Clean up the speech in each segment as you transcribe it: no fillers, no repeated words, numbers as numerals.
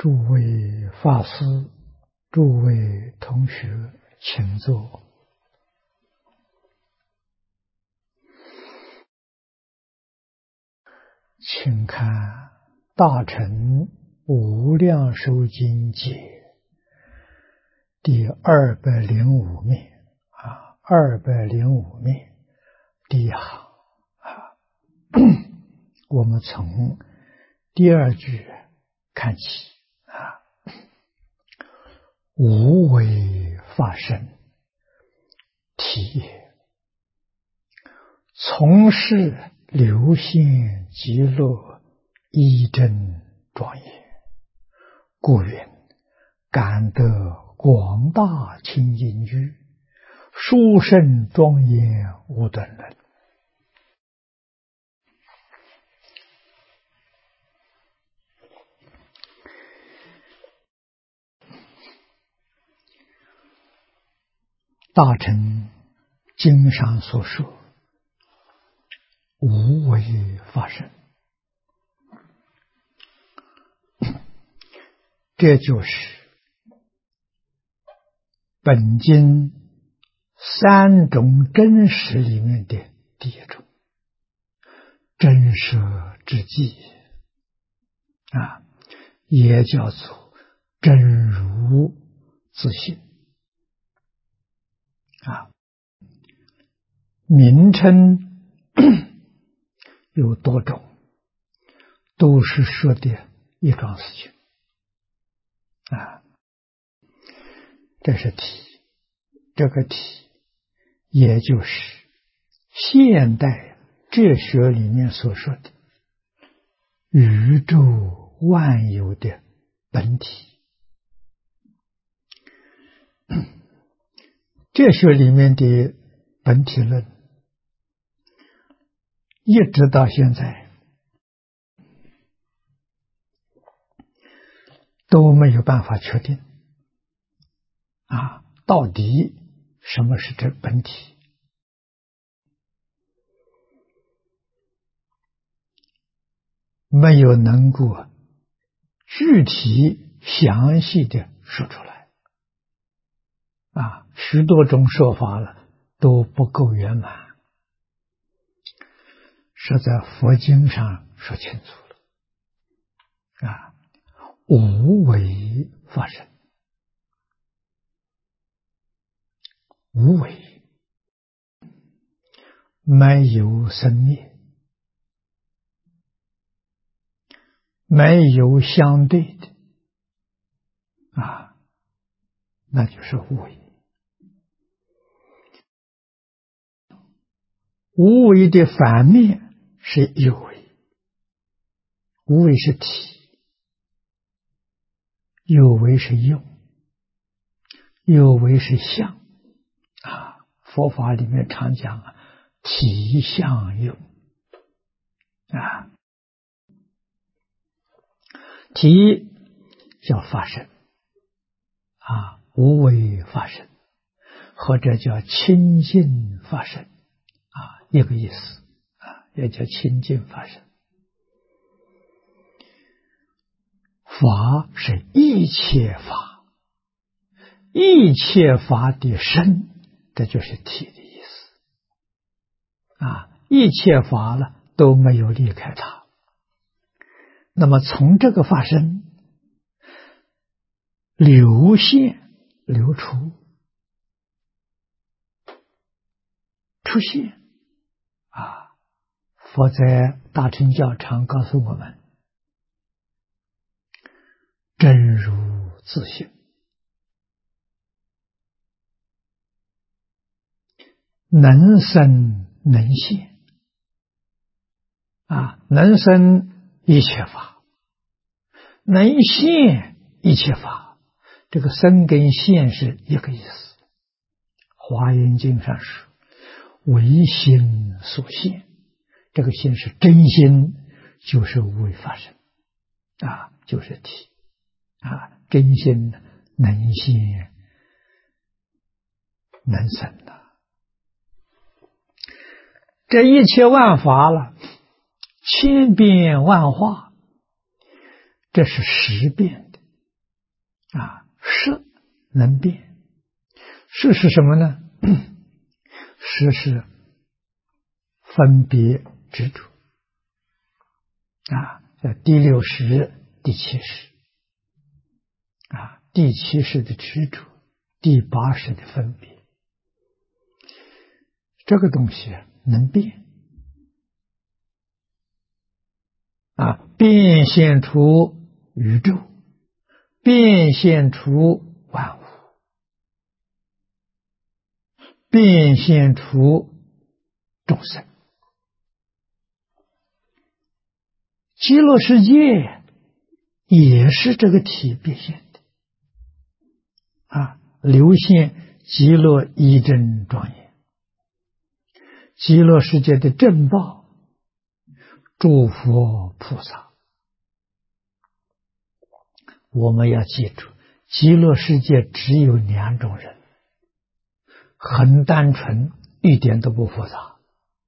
诸位法师、诸位同学，请坐。请看《大乘无量寿经解》第205面，205面第一行我们从第二句看起无为法身，体也。从事流现极乐，一真庄严，故云感得广大清净居，殊胜庄严无等人。大乘经上所说无为法身，这就是本经三种真实里面的第一种，真实之际也叫做真如自性名称有多种，都是说的一桩事情这是体，这个体也就是现代哲学里面所说的宇宙万有的本体。哲学里面的本体论一直到现在都没有办法确定到底什么是这本体。没有能够具体详细的说出来许多种说法了都不够圆满，是在佛经上说清楚了无为法身。无为没有生灭，没有相对的那就是无为。无为的反面是有为，无为是体，有为是用，有为是相佛法里面常讲体相用体叫法身无为法身，或者叫清净法身一个意思也叫清净法身。法是一切法，一切法的身，这就是体的意思一切法了都没有离开它。那么从这个法身流现流出出现佛在大乘教常告诉我们真如自性，能生能现能生一切法，能现一切法。这个生跟现是一个意思。华严经上说唯心所现，这个心是真心，就是无为法身就是体真心能现能生这一切万法了，千变万化，这是实变的识能辨，识是什么呢？识是分别执着第六识、第七识第七识的执着，第八识的分别，这个东西能变变现出宇宙，变现出万物，变现出众生。极乐世界也是这个体变现的流现极乐一真庄严。极乐世界的正报，诸佛菩萨，我们要记住，极乐世界只有两种人，很单纯，一点都不复杂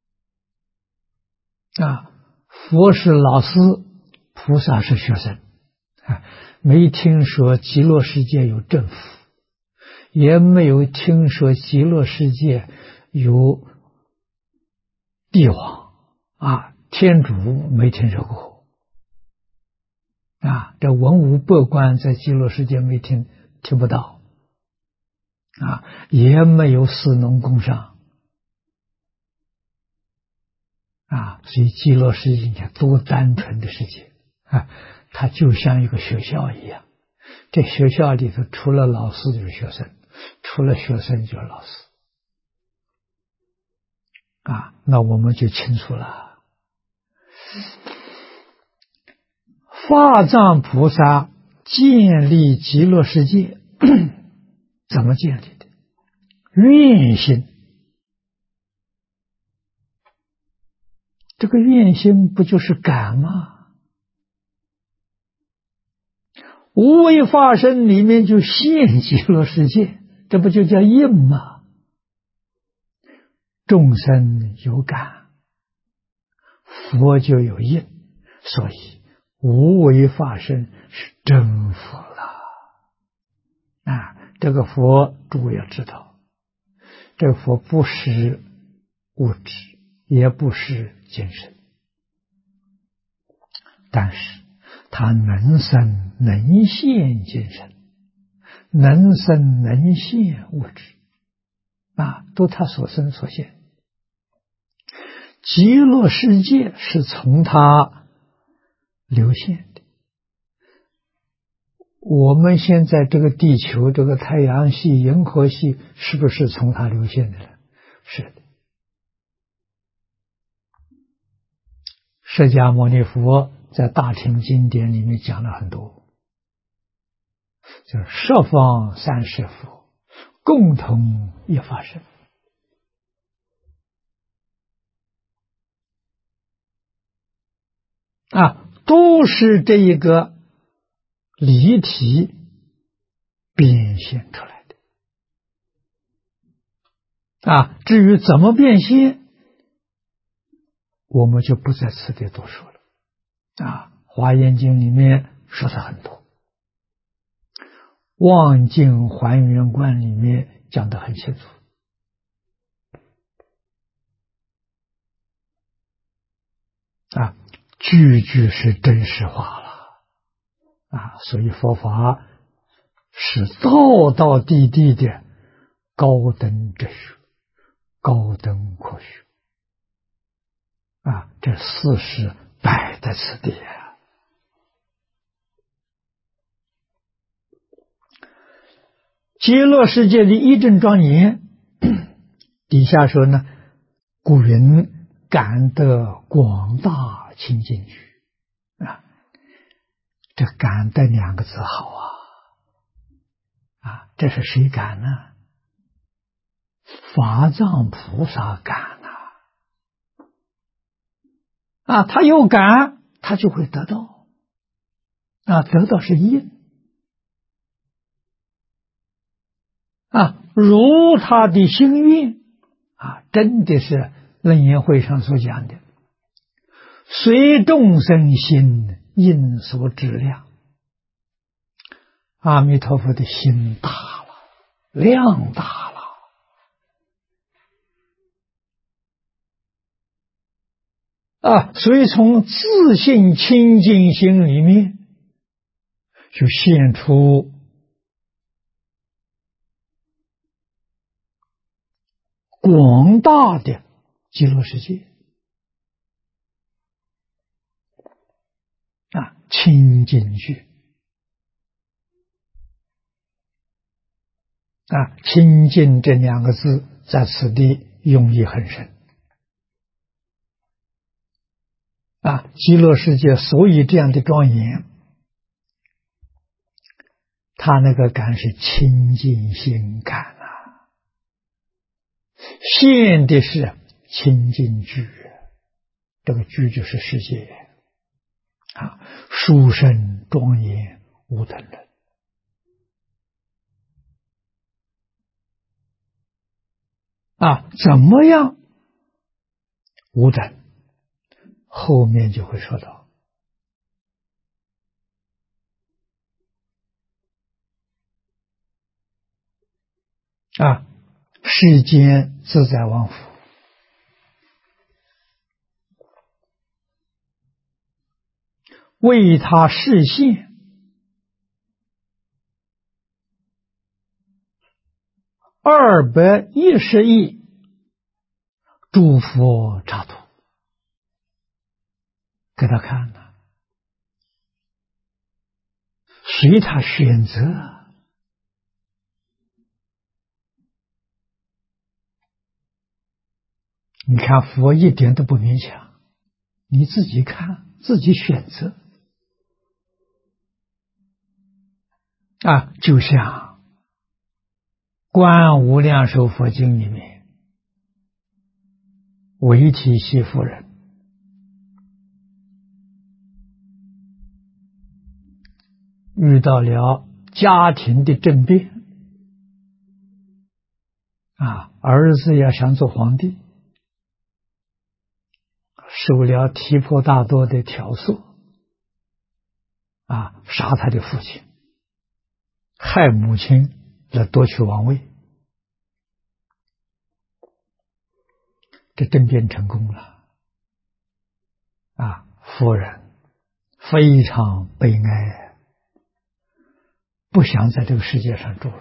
佛是老师，菩萨是学生没听说极乐世界有政府，也没有听说极乐世界有帝王天主，没听说过这文武百官在极乐世界没听不到也没有士农工商所以极乐世界多单纯的世界它就像一个学校一样，这学校里头除了老师就是学生，除了学生就是老师那我们就清楚了。法藏菩萨建立极乐世界怎么建立的？愿心。这个愿心不就是感吗？无为法身里面就现极乐世界，这不就叫应吗？众生有感，佛就有应，所以无为法身是真佛了这个佛诸位要知道，这个佛不是物质，也不是精神，但是它能生能现精神，能生能现物质都他所生所现。极乐世界是从他流现的。我们现在这个地球，这个太阳系、银河系，是不是从他流现的呢？是的。释迦牟尼佛在大乘经典里面讲了很多，就是十方三世佛共同一法身都是这一个离体变现出来的至于怎么变现，我们就不在此地多说了华严经里面说的很多，望境还原观里面讲得很清楚句句是真实化了所以佛法是道道地地的高等哲学、高等科学这事实摆在此地极乐世界的一真庄严底下说呢，古人感得广大清净趣这感得两个字好这是谁感呢？法藏菩萨感他有感，他就会得到得到是因如他的心愿真的是楞严会上所讲的，随众生心应所质量阿弥陀佛的心大了，量大了。所以从自信清净心里面就现出广大的极乐世界清净句清净这两个字在此地用意很深极乐世界所以这样的庄严，他那个感是清净心感现的是清净句，这个句就是世界殊胜庄严无等人怎么样无等？后面就会说到世间自在王府，为他示现210亿诸佛刹土给他看了，随他选择。你看佛一点都不勉强，你自己看，自己选择就像《观无量寿佛经》里面韦提希夫人遇到了家庭的政变儿子要想做皇帝，受了提婆达多的挑唆杀他的父亲，害母亲来夺取王位，这政变成功了夫人非常悲哀，不想在这个世界上住了，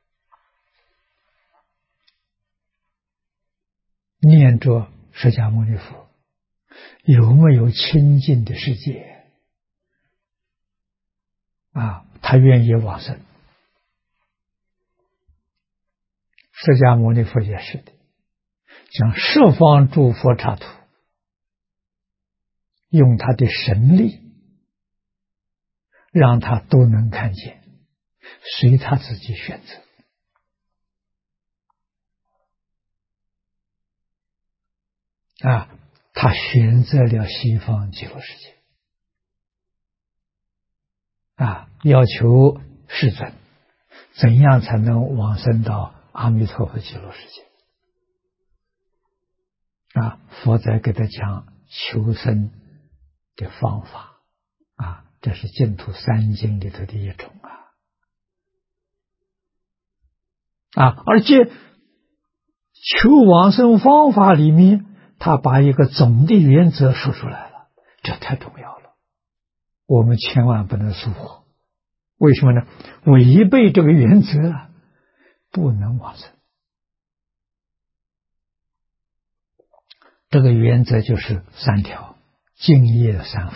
念着释迦牟尼佛，有没有清净的世界他愿意往生。释迦牟尼佛也是的，将十方诸佛刹土用他的神力让他都能看见，随他自己选择他选择了西方极乐世界要求世尊怎样才能往生到阿弥陀佛极乐世界佛在给他讲求生的方法这是净土三经里头的一种而且求往生方法里面他把一个总的原则说出来了，这太重要了，我们千万不能疏忽。为什么呢？违背这个原则不能往生。这个原则就是3条：敬业三福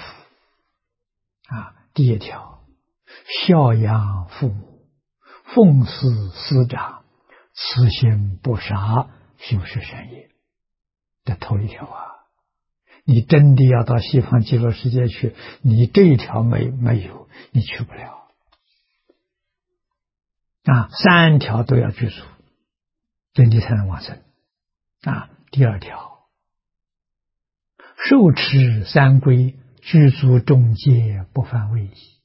第一条，孝养父母，奉事师长，慈心不杀，修持善业。这头一条你真的要到西方极乐世界去，你这一条没有，你去不了3条都要具足，真的才能往生第二条，受持三规，具足众戒，不犯位仪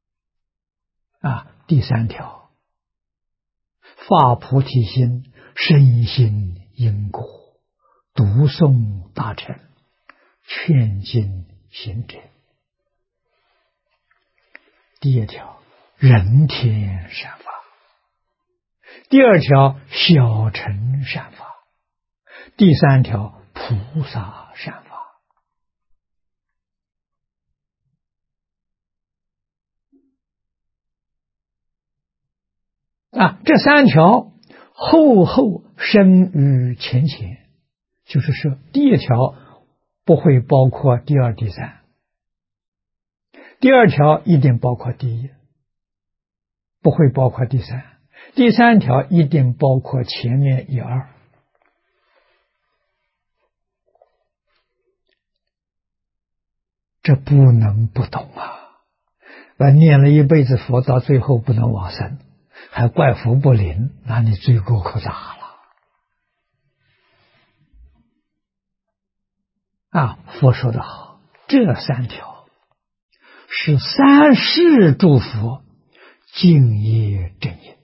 第三条，发菩提心，深信因果，读诵大乘，劝进行者。第一条， 人天善法；第二条小乘善法；第三条菩萨善法。这三条后后生于前前，就是说第一条不会包括第二、第三，第二条一定包括第一，不会包括第三，第三条一定包括前面一二。这不能不懂啊！念了一辈子佛，到最后不能往生，还怪佛不灵，那你罪过可大了。佛说得好，这三条是三世诸佛敬业正因。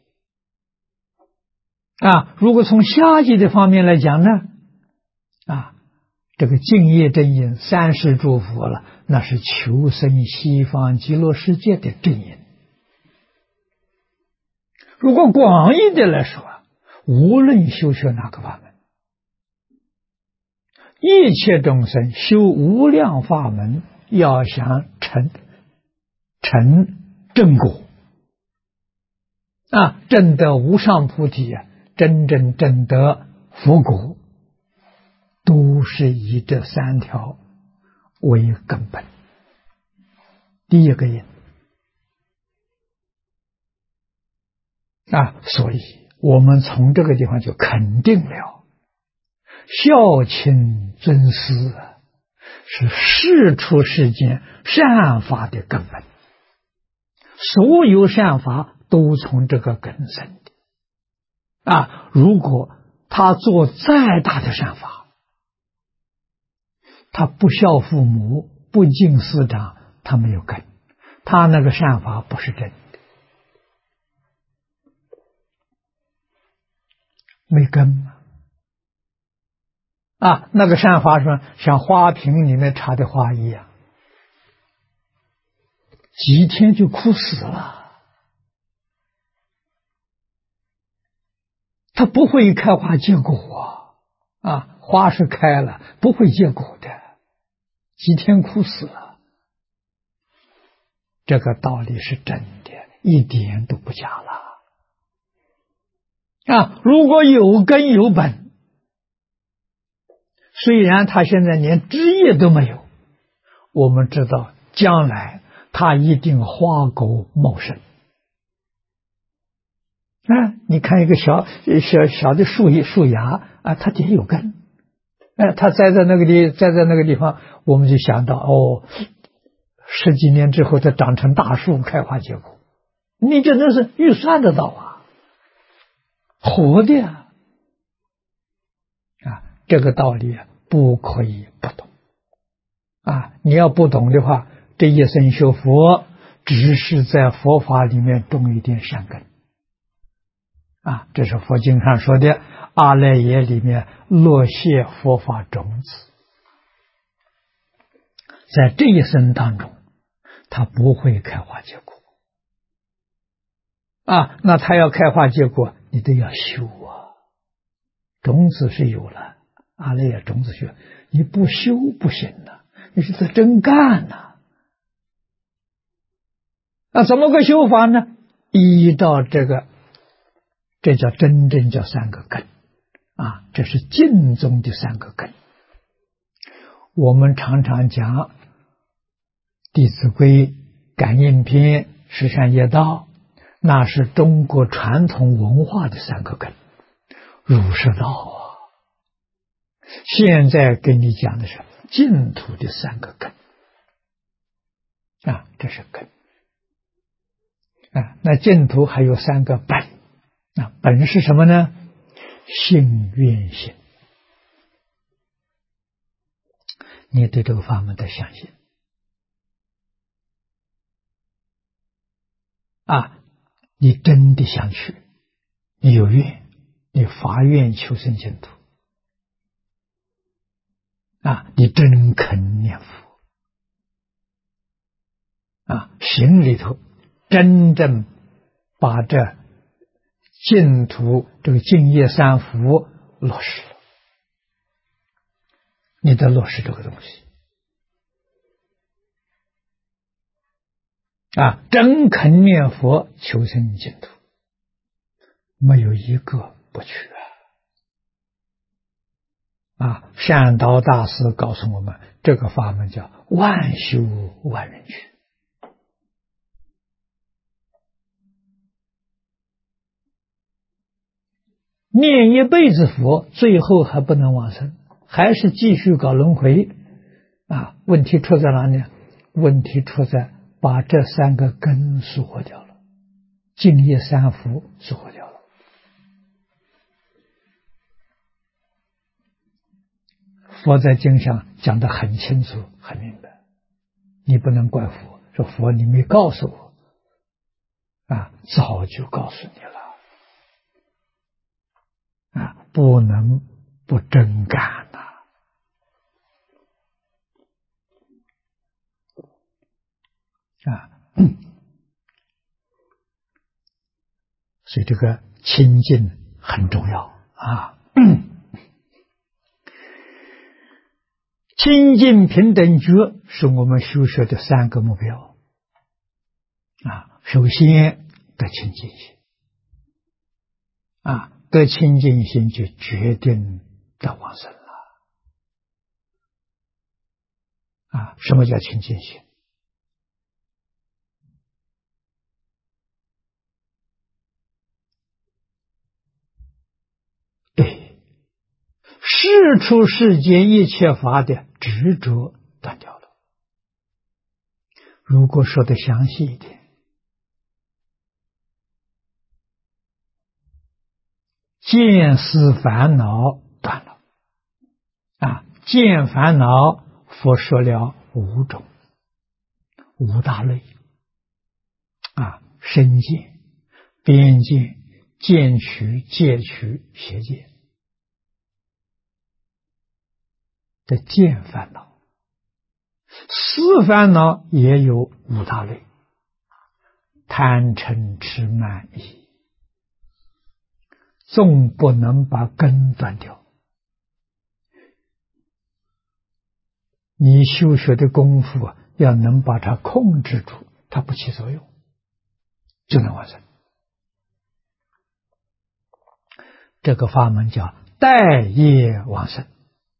如果从下级的方面来讲呢，这个敬业正因三世诸佛了，那是求生西方极乐世界的正因。如果广义的来说，无论修学哪个法门，一切众生修无量法门，要想成正果，证得无上菩提，真正证得佛果，都是以这三条为根本。第一个因所以我们从这个地方就肯定了孝亲尊师是世出世间善法的根本，所有善法都从这个根生的。如果他做再大的善法，他不孝父母，不敬师长，他没有根，他那个善法不是真的，没根嘛。那个善法是像花瓶里面插的花一样，几天就枯死了，它不会开花结果花是开了，不会结果的，几天枯死了。这个道理是真的，一点都不假了。如果有根有本，虽然他现在连枝叶都没有，我们知道将来他一定花果茂盛。你看一个小的树芽它底下有根，它栽在那个地方，我们就想到十几年之后它长成大树，开花结果，你这真是预算得到活的这个道理不可以不懂你要不懂的话，这一生学佛只是在佛法里面种一点善根这是佛经上说的阿赖耶里面落谢佛法种子，在这一生当中它不会开花结果那它要开花结果，你都要修种子是有了，阿赖耶种子学，你不修不行你是在真干怎么个修法呢？依照这叫真正叫三个根这是净宗的三个根。我们常常讲《弟子规》《感应篇》《十善业道》，那是中国传统文化的三个根，儒释道现在跟你讲的是净土的三个根这是根那净土还有三个本本是什么呢？信愿行，你对这个法门的相信你真的想去，你有愿，你发愿求生净土你真肯念佛行里头真正把这净土这个净业三福落实了，你得落实这个东西啊！真肯念佛求生净土，没有一个不去啊！善导大师告诉我们，这个法门叫万修万人去。念一辈子佛，最后还不能往生，还是继续搞轮回啊！问题出在哪里？问题出在把这三个根疏忽掉了，净业三福疏忽掉了。佛在经上讲得很清楚很明白，你不能怪佛，说佛你没告诉我啊，早就告诉你了啊，不能不真干呐啊！所以这个清净很重要啊。清净平等觉是我们修学的三个目标啊。首先得清净心啊，得清净心就决定得往生了啊。什么叫清净心？对，世出世间一切法的执着断掉了。如果说的详细一点，见思烦恼断了啊！见烦恼，佛说了五种，五大类啊：身见、边见、见取、戒取、邪见的见烦恼。思烦恼也有五大类：贪嗔痴慢疑。纵不能把根断掉，你修学的功夫要能把它控制住，它不起作用，就能完成。这个法门叫待业往生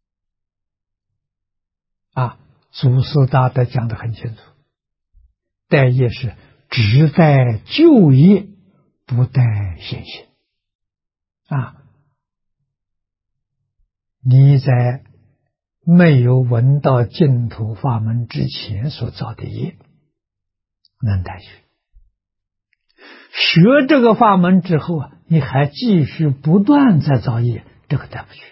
啊。祖师大德讲得很清楚，待业是只待旧业，不待现行啊。你在没有闻到净土法门之前所造的业能带去，学这个法门之后啊，你还继续不断在造业，这个带不去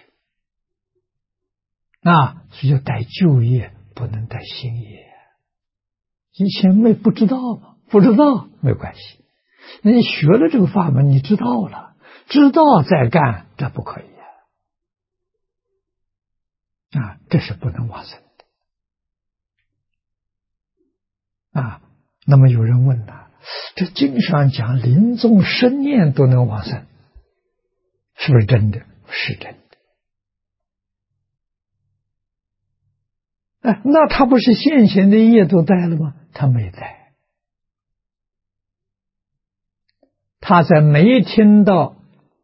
啊。所以就带旧业，不能带新业。以前不知道嘛，不知道没关系，那你学了这个法门，你知道了，知道再干，这不可以啊，这是不能往生的啊。那么有人问了，这经上讲临终生念都能往生，是不是真的？是真的。那他不是现行的业都带了吗？他没带，他在没听到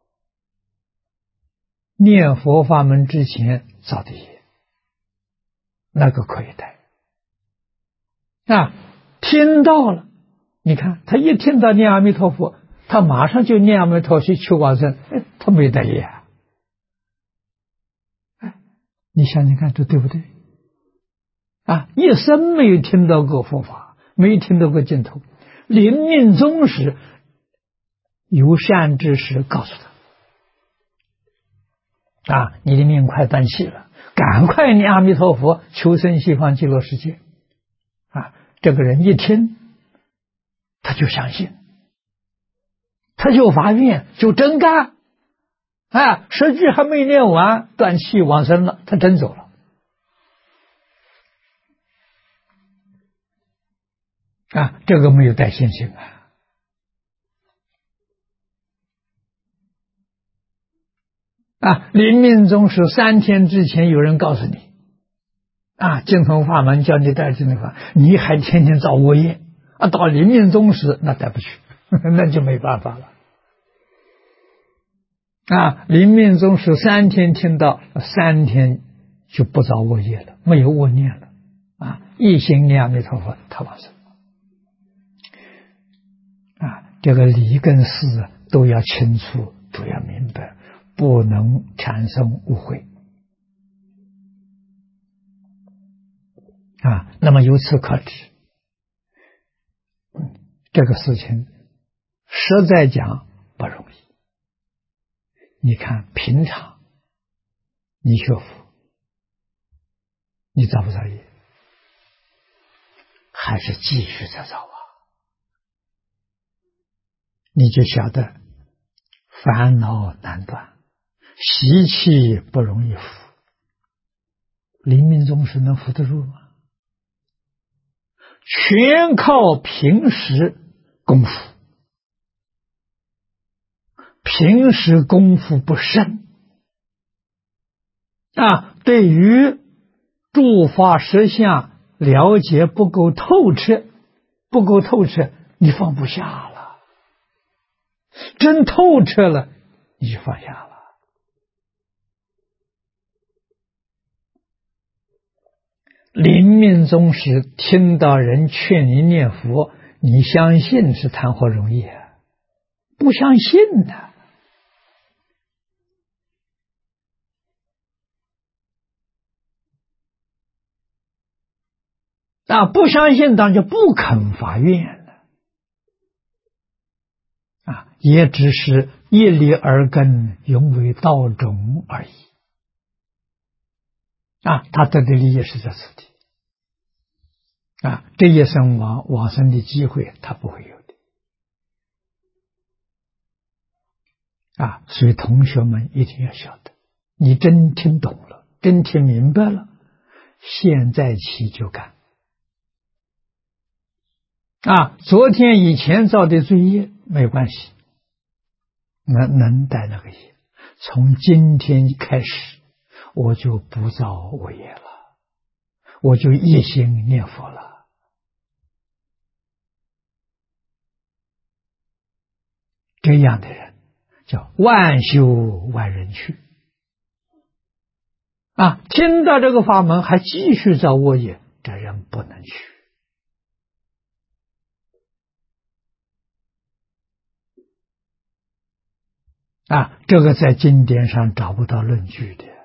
念佛法门之前造的业，那个可以带啊。听到了，你看他一听到念阿弥陀佛，他马上就念阿弥陀佛求往生，他没带业啊。你想想看，这对不对啊？一生没有听到过佛法，没有听到过净土，临命终时有善知识告诉他啊，你的命快断气了，赶快念阿弥陀佛求生西方极乐世界啊。这个人一听他就相信，他就发愿，就真干啊。10句还没念完，断气往生了，他真走了啊。这个没有带现行啊。 临命终时3天之前，有人告诉你，净土法门叫你带净土法，你还天天造恶业，到临命终时那带不去，那就没办法了。临命终时3天听到，3天就不造恶业了，没有恶念了，一心念阿弥陀佛，他往生。这个理跟事都要清楚，都要明白，不能产生误会。那么由此可知，这个事情实在讲不容易。你看平常你学佛，你造不造业？还是继续在造你就晓得烦恼难断，习气不容易服。临命终时能服得住吗？全靠平时功夫，平时功夫不深对于诸法实相了解不够透彻，你放不下了。真透彻了，你就放下了。临命终时听到人劝你念佛，你相信是谈何容易不相信的。不相信当然就不肯发愿了。也只是一力而根，永为道种而已。他得的利益是在此地。这一生往生的机会他不会有的。所以同学们一定要晓得，你真听懂了，真听明白了，现在起就干。昨天以前造的罪业没关系，能带那个业，从今天开始我就不造恶业了，我就一心念佛了。这样的人叫万修万人去。听到这个法门还继续造恶业，这人不能去。这个在经典上找不到论据的。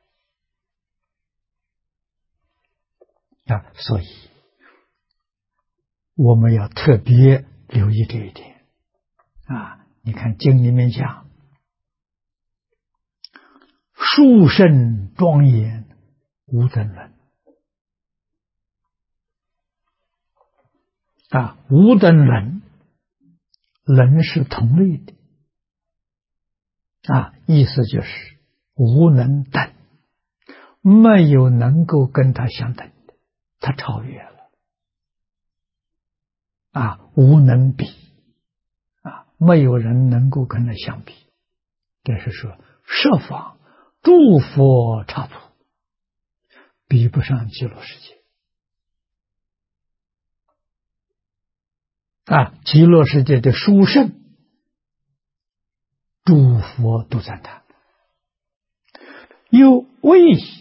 所以我们要特别留意这一点。你看经里面讲，殊胜庄严无等伦。无等伦，伦是同类的。意思就是无能等，没有能够跟他相等的，他超越了。无能比，没有人能够跟他相比。这是说设法诸佛刹土比不上极乐世界。极乐世界的殊胜，诸佛都赞叹。又谓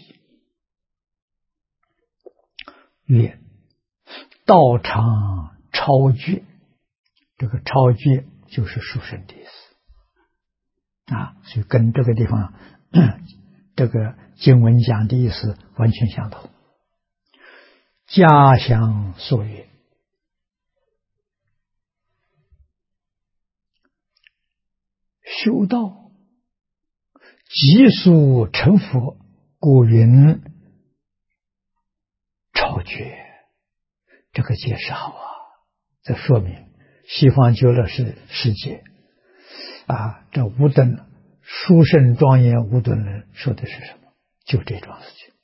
曰道场超绝，这个超绝就是殊胜的意思。所以跟这个地方这个经文讲的意思完全相同。家乡所曰，修道即速成佛，故云超绝。这个解释好这说明西方极乐世界这无等殊胜庄严无等人说的是什么？就这桩事情。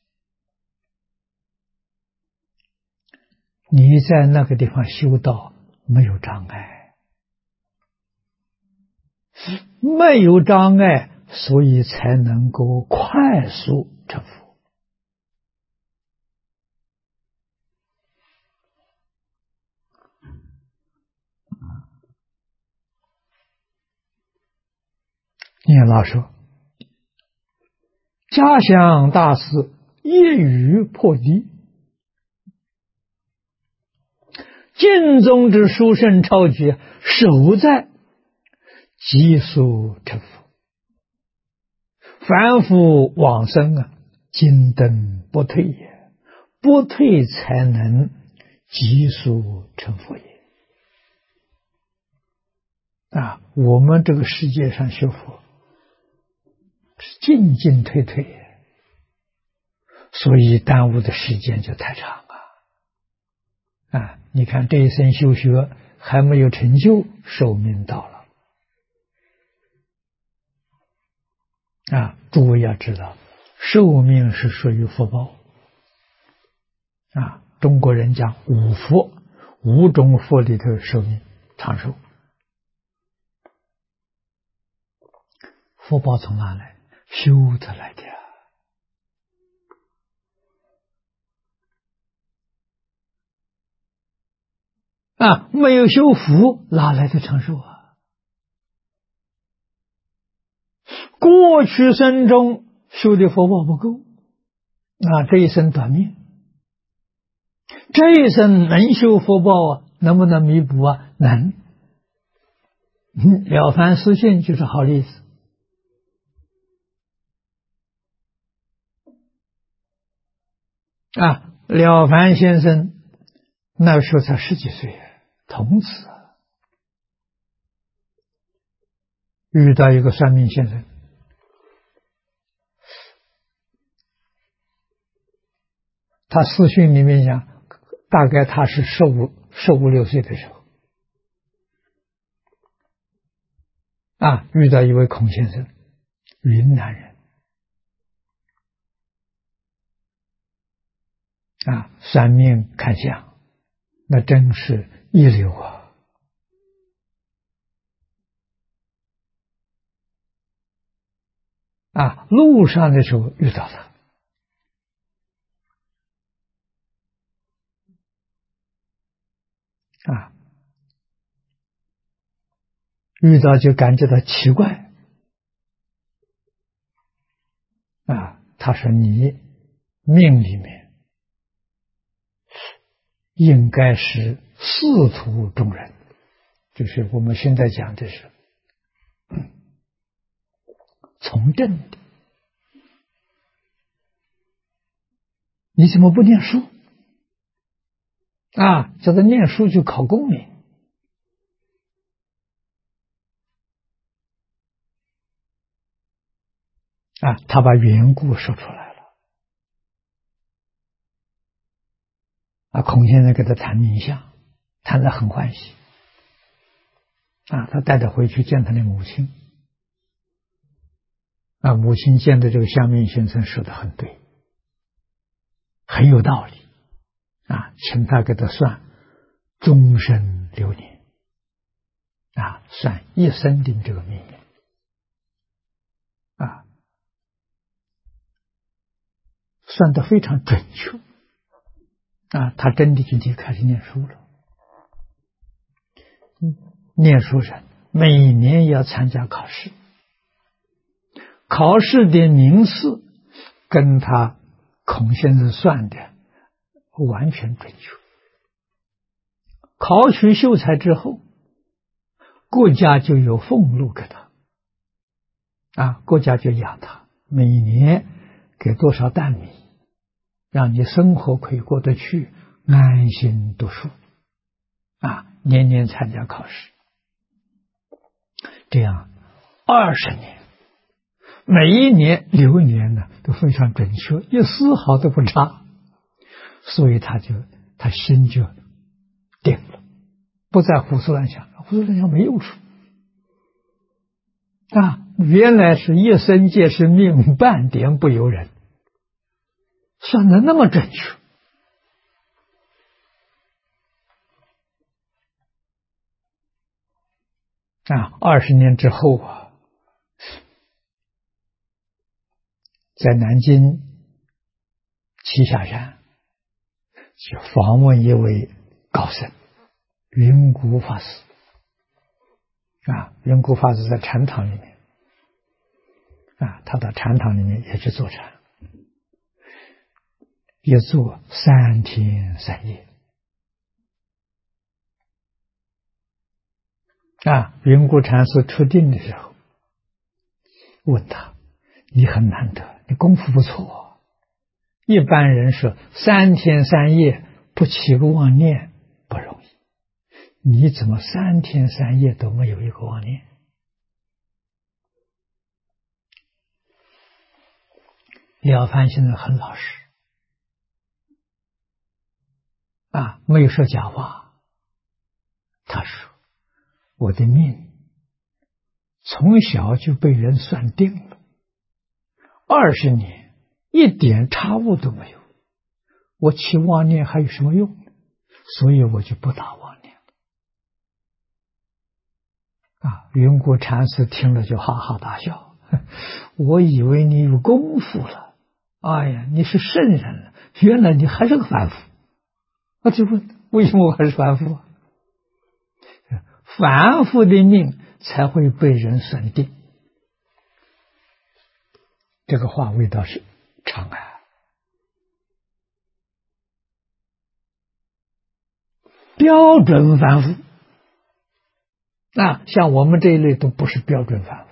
你在那个地方修道没有障碍，没有障碍， 所以才能够快速成佛。念老说，嘉祥大师一语破敌，净宗之殊胜超绝，守在即速成佛。凡夫往生啊，金灯不退也，不退才能即速成佛也。我们这个世界上学佛是进进退退，所以耽误的时间就太长了。你看这一生修学还没有成就，寿命到了。诸位要知道，寿命是属于福报。中国人讲五福，5种福里头寿命长寿。福报从哪来？修得来的。没有修福，哪来的长寿啊？过去生中修的福报不够，这一生短命。这一生能修福报能不能弥补能。了凡四训就是好例子。了凡先生那时候才10几岁，童子遇到一个算命先生，他四训里面讲，大概他是15、16岁的时候，遇到一位孔先生，云南人，算命看相，那真是一流路上的时候遇到他，遇到就感觉到奇怪，他说你命里面应该是仕途中人，就是我们现在讲的是从政的，你怎么不念书？叫他念书去考功名。他把缘故说出来了。孔先生给他谈冥想，谈得很欢喜。他带他回去见他的母亲。母亲见的这个相命先生说得很对，很有道理。请他给他算终身流年，算一生的这个命运。算得非常准确。他真的就开始念书了。念书人每年要参加考试，考试的名次跟他孔先生算的完全准确。考取秀才之后，国家就有俸禄给他，国家就养他，每年给多少担米，让你生活可以过得去，安心读书。年年参加考试，这样20年，每一年流年呢都非常准确，一丝毫都不差，所以他心就定了，不再胡思乱想，胡思乱想没用处。原来是一生皆是命，半点不由人，算得那么准确。20年之后在南京栖霞山，就访问一位高僧云谷法师。云谷法师在禅堂里面，他到禅堂里面也去坐禅，一坐3天3夜。云谷禅师出定的时候，问他：“你很难得，你功夫不错。一般人说3天3夜不起个妄念不容易，你怎么3天3夜都没有一个妄念？”了凡现在很老实，没有说假话。他说：“我的命从小就被人算定了，20年一点差误都没有，我起妄念还有什么用呢？所以我就不打妄念了。”云谷禅师听了就哈哈大笑，我以为你有功夫了，哎呀，你是圣人了，原来你还是个凡夫。我就问，为什么我还是凡夫？凡夫的命才会被人算定。这个话味道是长标准凡夫，像我们这一类都不是标准凡夫，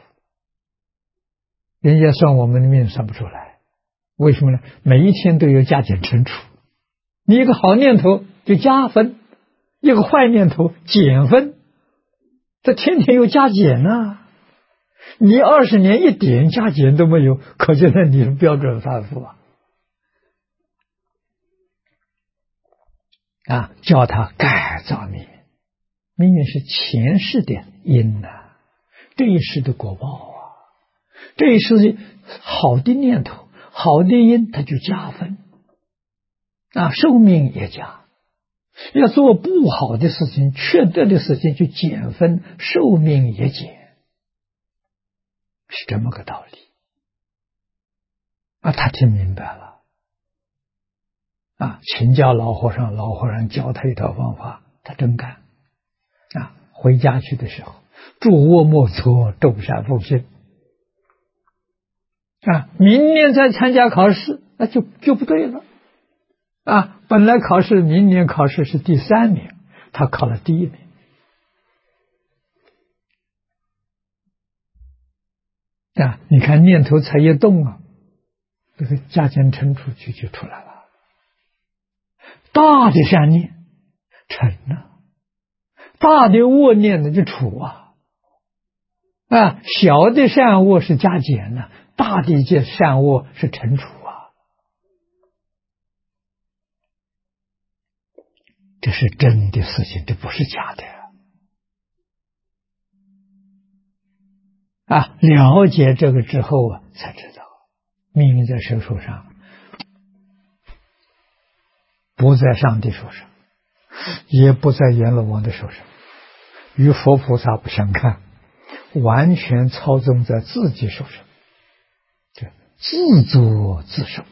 人家算我们的命算不出来。为什么呢？每一天都有加减乘除，你一个好念头就加分，一个坏念头减分，这天天有加减你20年一点加减都没有，可见得你是标准凡夫叫他改造命运。命运是前世的因这一世的果报这一世好的念头好的因它就加分寿命也加。要做不好的事情缺德的事情就减分，寿命也减，是这么个道理他听明白了请教老和尚，老和尚教他一套方法，他真干回家去的时候，诸恶莫作，众善奉行明年再参加考试，那就不对了本来明年考试是第3名，他考了第1名你看念头才一动这个加减乘除就出来了。大的善念成大的恶念呢就除小的善恶是加减大的善恶是乘除这是真的事情，这不是假的了解这个之后才知道命运在谁手上？不在上帝手上，也不在阎罗王的手上，与佛菩萨不相干，完全操纵在自己手上，这自作自受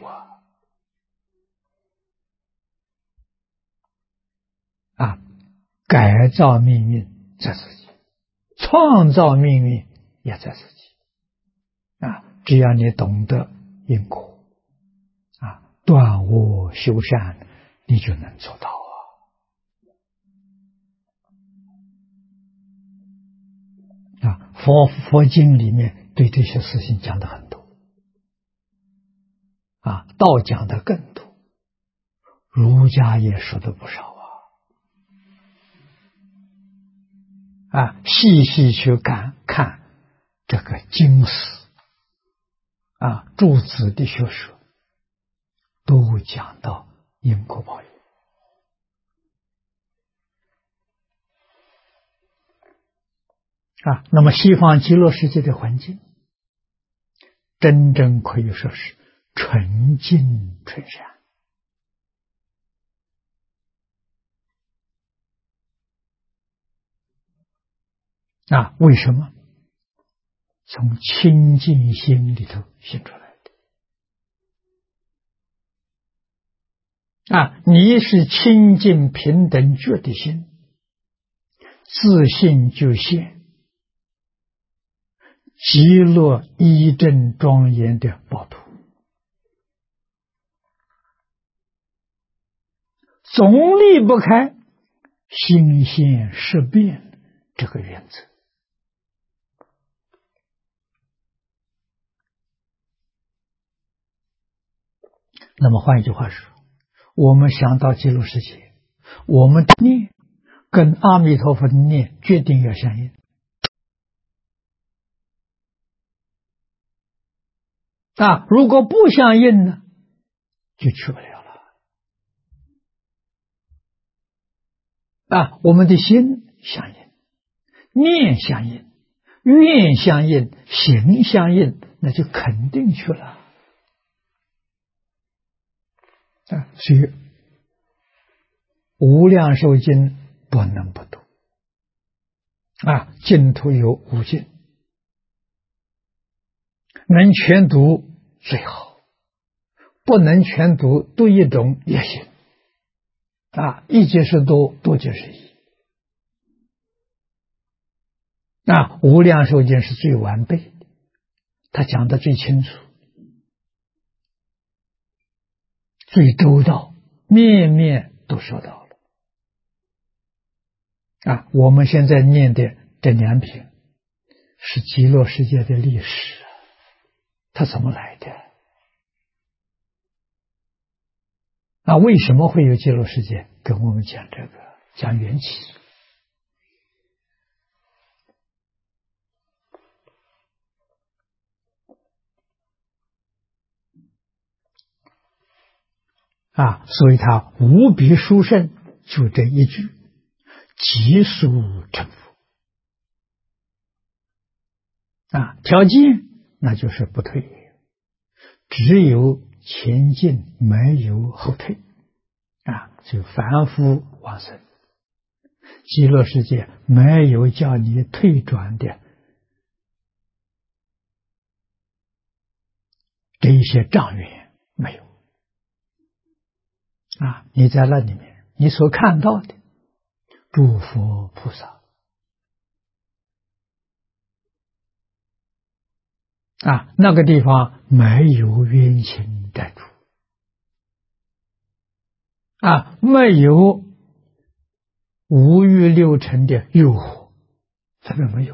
改造命运在自己，创造命运也在自己只要你懂得因果断恶修善，你就能做到佛经里面对这些事情讲的很多道讲的更多，儒家也说的不少细细去看这个经史诸子的学说，都讲到因果报应那么西方极乐世界的环境真正可以说是纯净纯善为什么？从清净心里头现出来的你是清净平等觉的心，自信就现极乐一正庄严的宝土，总离不开心现识变这个原则。那么换一句话说，我们想到极乐世界，我们的念跟阿弥陀佛的念决定要相应。如果不相应呢，就去不了了。我们的心相应，念相应，愿相应，行相应，那就肯定去了。所以无量寿经不能不读。净土有五经，能全读最好，不能全读，读一种也行。一即是多，多即是一。无量寿经是最完备的，他讲得最清楚，最周到，面面都说到了。我们现在念的这两品是极乐世界的历史，它怎么来的？为什么会有极乐世界？跟我们讲这个，讲缘起。所以它无比殊胜，就这一句，即速成佛。条件那就是不退，只有前进，没有后退。就凡夫往生，极乐世界没有叫你退转的这一些障缘，没有。你在那里面，你所看到的诸佛菩萨那个地方没有冤亲债主没有五欲六尘的诱惑，这个没有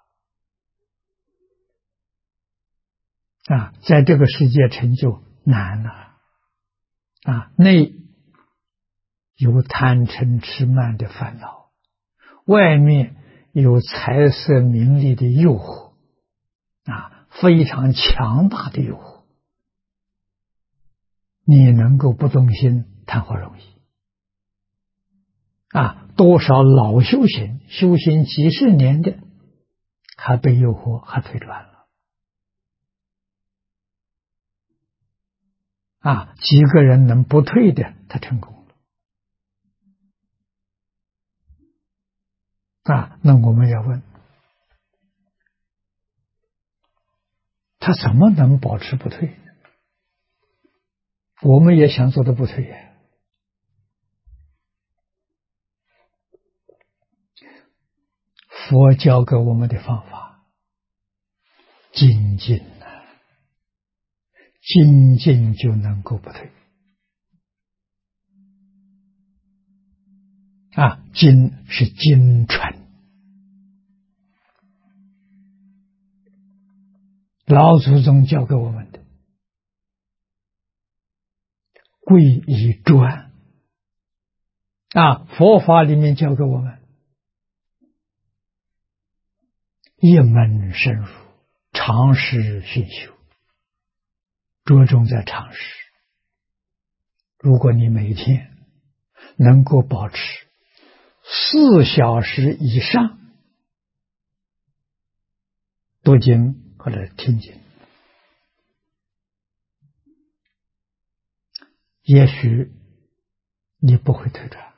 在这个世界成就难了内有贪嗔痴慢的烦恼，外面有财色名利的诱惑非常强大的诱惑，你能够不动心，谈何容易多少老修行几十年的，还被诱惑，还退转了几个人能不退的，他成功了那我们要问，他怎么能保持不退？我们也想做的不退呀。佛教给我们的方法，精进精进就能够不退精是精纯，老祖宗教给我们的贵以专佛法里面教给我们一门深入，常识熏修，着重在常识。如果你每天能够保持4小时以上读经或者听经，也许你不会退转。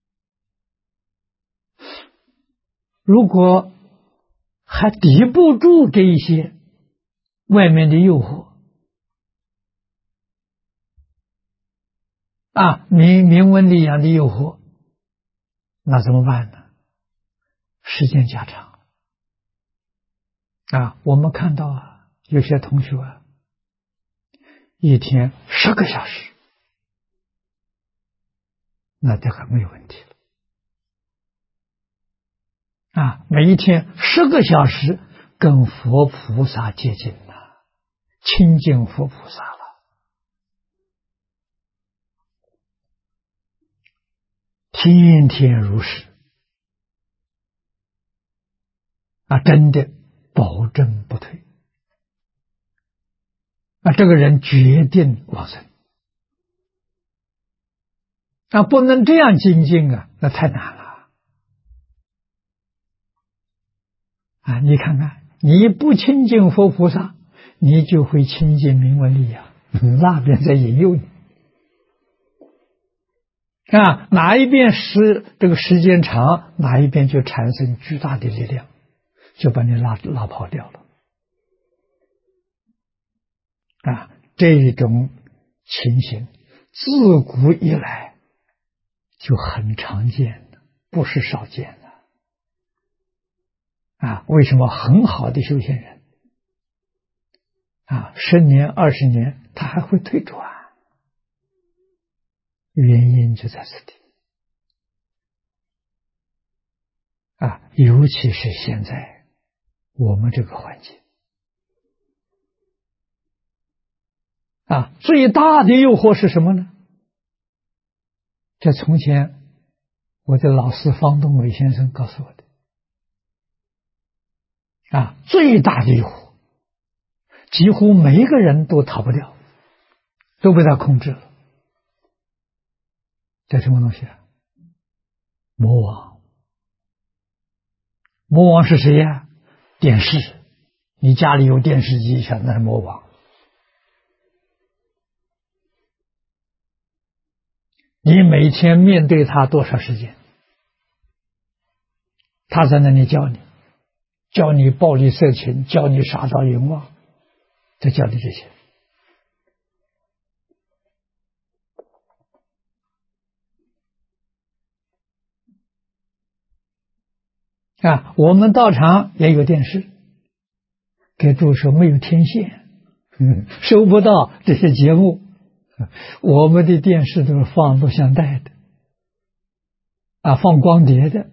如果还抵不住这一些外面的诱惑， 名闻利养的诱惑，那怎么办呢？时间加长我们看到有些同学一天10个小时，那这个没有问题了每一天10个小时跟佛菩萨接近了，亲近佛菩萨了，天天如是真的保证不退这个人决定往生不能这样精进那太难了你看看，你不亲近佛菩萨，你就会亲近名闻利养，那边在引诱你哪一边这个时间长，哪一边就产生巨大的力量，就把你拉跑掉了这种情形自古以来就很常见的，不是少见的为什么很好的修行人10年20年他还会退转？原因就在此地尤其是现在我们这个环境最大的诱惑是什么呢？这从前我的老师方东伟先生告诉我的最大的诱惑几乎每一个人都逃不掉，都被他控制了。这什么东西魔王。魔王是谁呀？电视。你家里有电视机，那是魔王。你每天面对他多少时间？他在那里教你暴力色情，教你杀盗淫妄，在教你这些我们道场也有电视，给诸位说没有天线收不到这些节目，我们的电视都是放录像带的放光碟的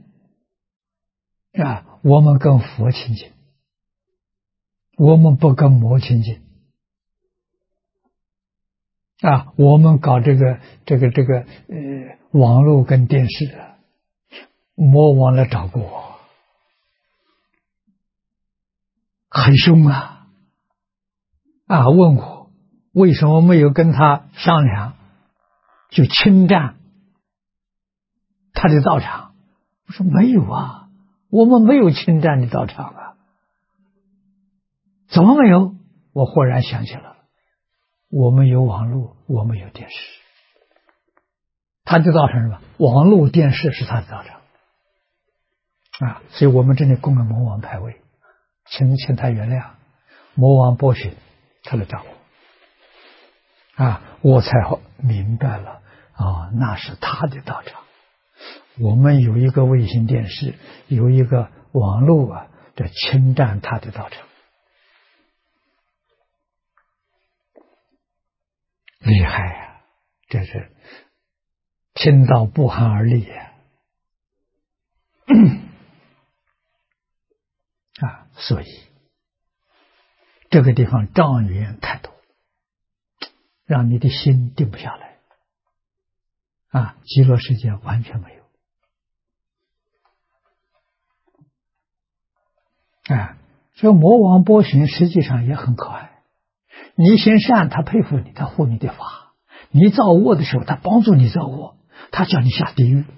我们跟佛亲近，我们不跟魔亲近我们搞这个网络跟电视魔王来找过我，很凶问我为什么没有跟他商量就侵占他的道场。我说没有我们没有侵占你道场怎么没有？我忽然想起了，我们有网络，我们有电视，他的道场是什么？网络电视是他的道场所以我们这里供了魔王牌位，请他原谅，魔王剥削他来找我我才明白了那是他的道场。我们有一个卫星电视，有一个网络这侵占他的道场，厉害这是天道不寒而栗所以这个地方障缘太多，让你的心定不下来极乐世界完全没有所以魔王波旬实际上也很可爱，你行善他佩服你，他护你的法，你造恶的时候他帮助你造恶，他叫你下地狱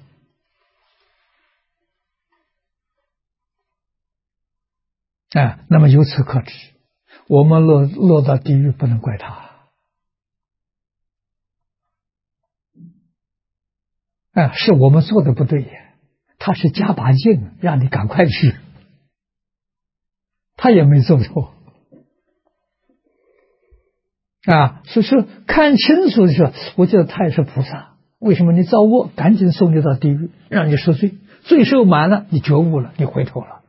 那么由此可知，我们落到地狱不能怪他是我们做的不对他是加把劲让你赶快去，他也没做错所以说看清楚的时候，我觉得他也是菩萨为什么你造恶，赶紧送你到地狱，让你受罪，罪受满了，你觉悟了，你回头了。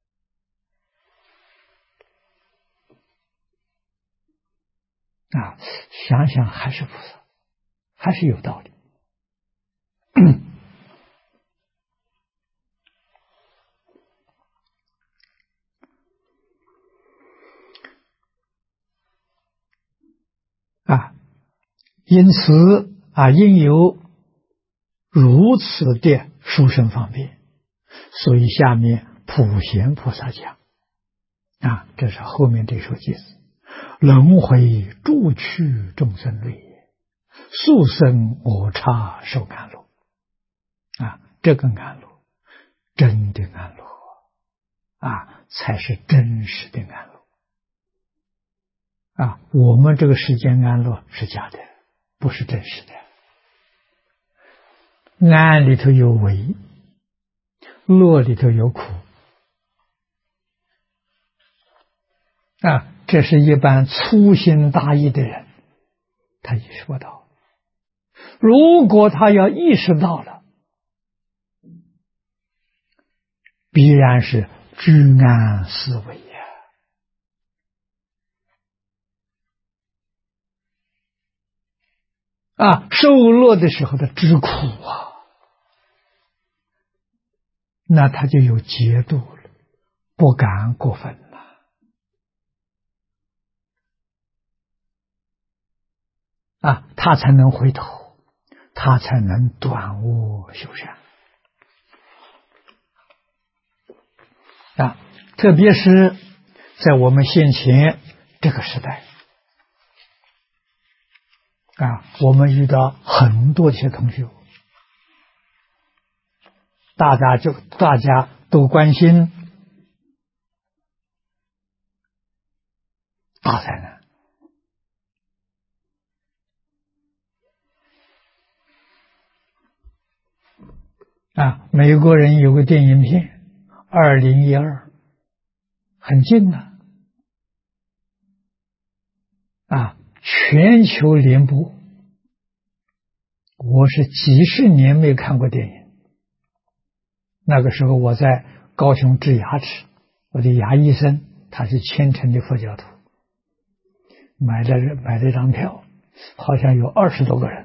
想想还是菩萨，还是有道理。因此因有如此的殊胜方便，所以下面普贤菩萨讲这是后面这首偈子：轮回诸趣众生类也，速生我刹受安乐。这个安乐，真的安乐才是真实的安乐我们这个世间安乐是假的，不是真实的。安里头有为，乐里头有苦这是一般粗心大意的人他意识不到。如果他要意识到了，必然是居安思危受乐的时候的知苦那他就有节度了，不敢过分了他才能回头，他才能断恶修善特别是在我们现前这个时代我们遇到很多这些同学，大家都关心大灾难美国人有个电影片2012，很近全球联播。我是几十年没看过电影，那个时候我在高雄治牙齿，我的牙医生他是虔诚的佛教徒，买了张票，好像有20多个人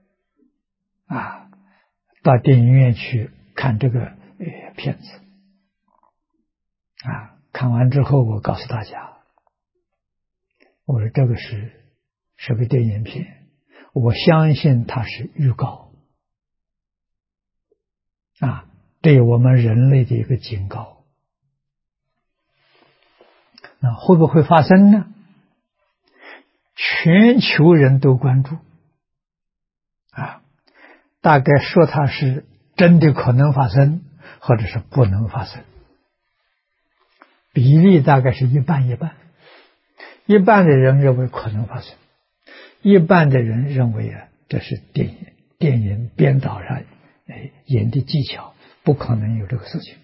到电影院去看这个片子看完之后我告诉大家，我说这个是个电影片，我相信它是预告对我们人类的一个警告。那会不会发生呢？全球人都关注大概说它是真的可能发生，或者是不能发生，比例大概是一半一半。一半的人认为可能发生，一半的人认为这是电影编导上演的技巧，不可能有这个事情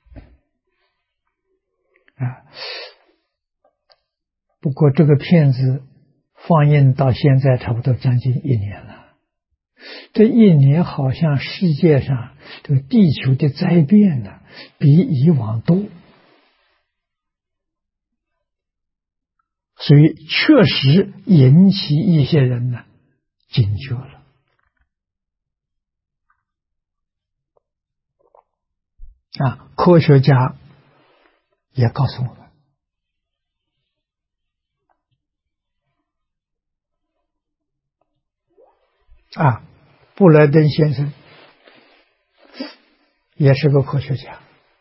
不过这个片子放映到现在差不多将近1年了，这1年好像世界上这个地球的灾变比以往多，所以确实引起一些人警觉了科学家也告诉我们布莱登先生也是个科学家，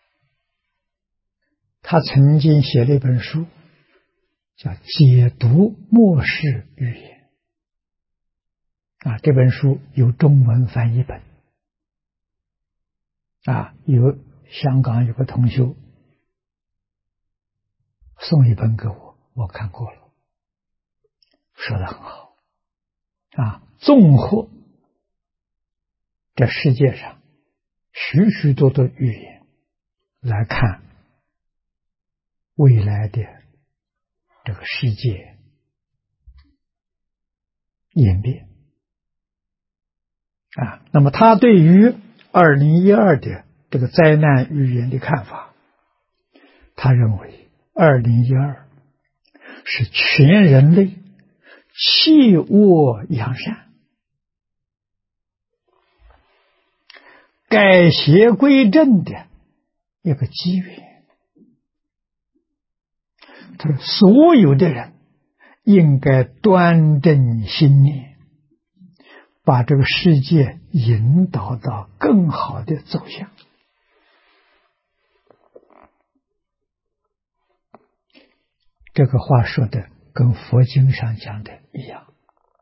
他曾经写了一本书叫《解读末世预言》这本书有中文翻译本有香港有个同修送一本给我，我看过了，说得很好综合这世界上许许多多预言来看未来的这个世界演变那么他对于2012的这个灾难预言的看法，他认为2012是全人类弃恶扬善、改邪归正的一个机缘。他说，所有的人应该端正心念，把这个世界引导到更好的走向。这个话说的跟佛经上讲的一样，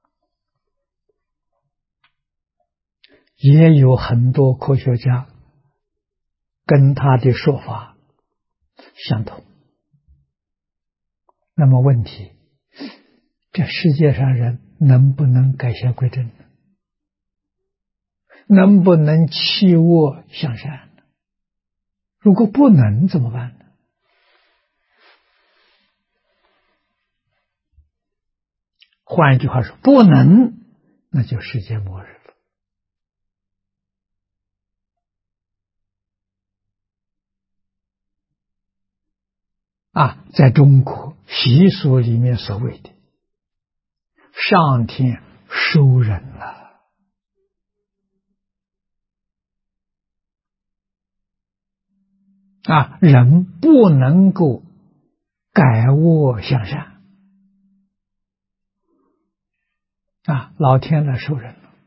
也有很多科学家跟他的说法相同。那么问题，这世界上人能不能改邪归正呢？能不能弃恶向善呢？如果不能怎么办呢？换一句话说，不能，那就世界末日了。在中国习俗里面所谓的上天收人了，人不能够改恶向善，老天来收人了。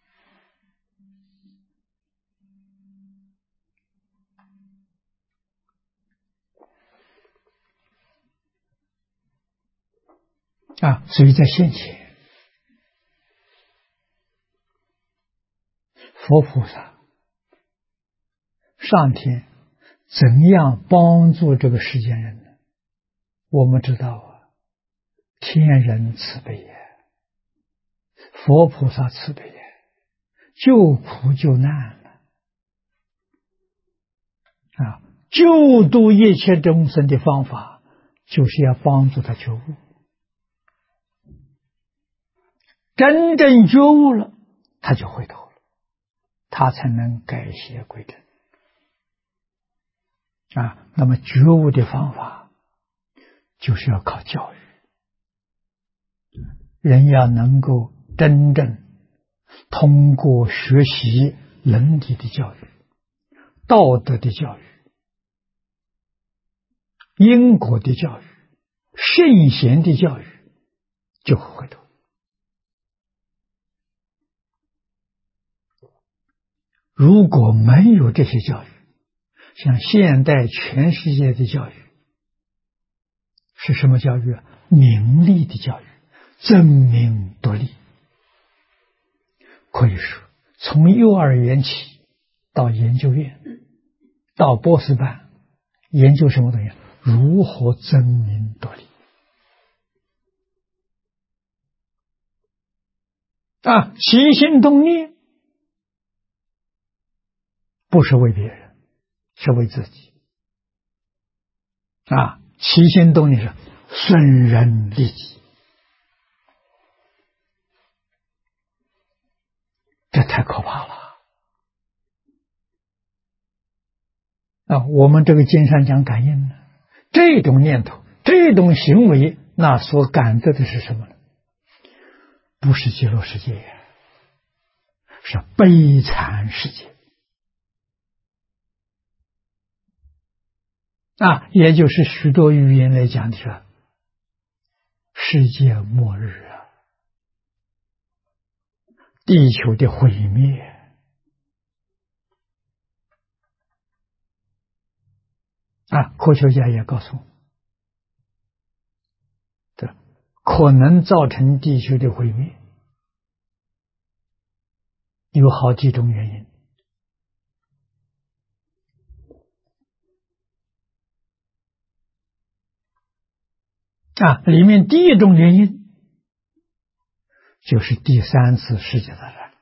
所以在现前，佛菩萨、上天怎样帮助这个世间人呢？我们知道天人慈悲也，佛菩萨慈悲也，救苦救难了。救度一切众生的方法，就是要帮助他觉悟。真正觉悟了，他就回头了，他才能改邪归正。那么觉悟的方法就是要靠教育，人要能够真正通过学习伦理的教育、道德的教育、因果的教育、圣贤的教育，就会回头。如果没有这些教育，像现代全世界的教育是什么教育？名利的教育，争名夺利。可以说从幼儿园起到研究院到博士班，研究什么东西？如何争名夺利。起心动念不是为别人，是为自己。起心动念是损人利己，这太可怕了。我们这个经上讲感应呢，这种念头、这种行为，那所感得的是什么呢？不是极乐世界，是悲惨世界。也就是许多语言来讲的是世界末日地球的毁灭。科学家也告诉我们，可能造成地球的毁灭有好几种原因。里面第一种原因就是第三次世界大战，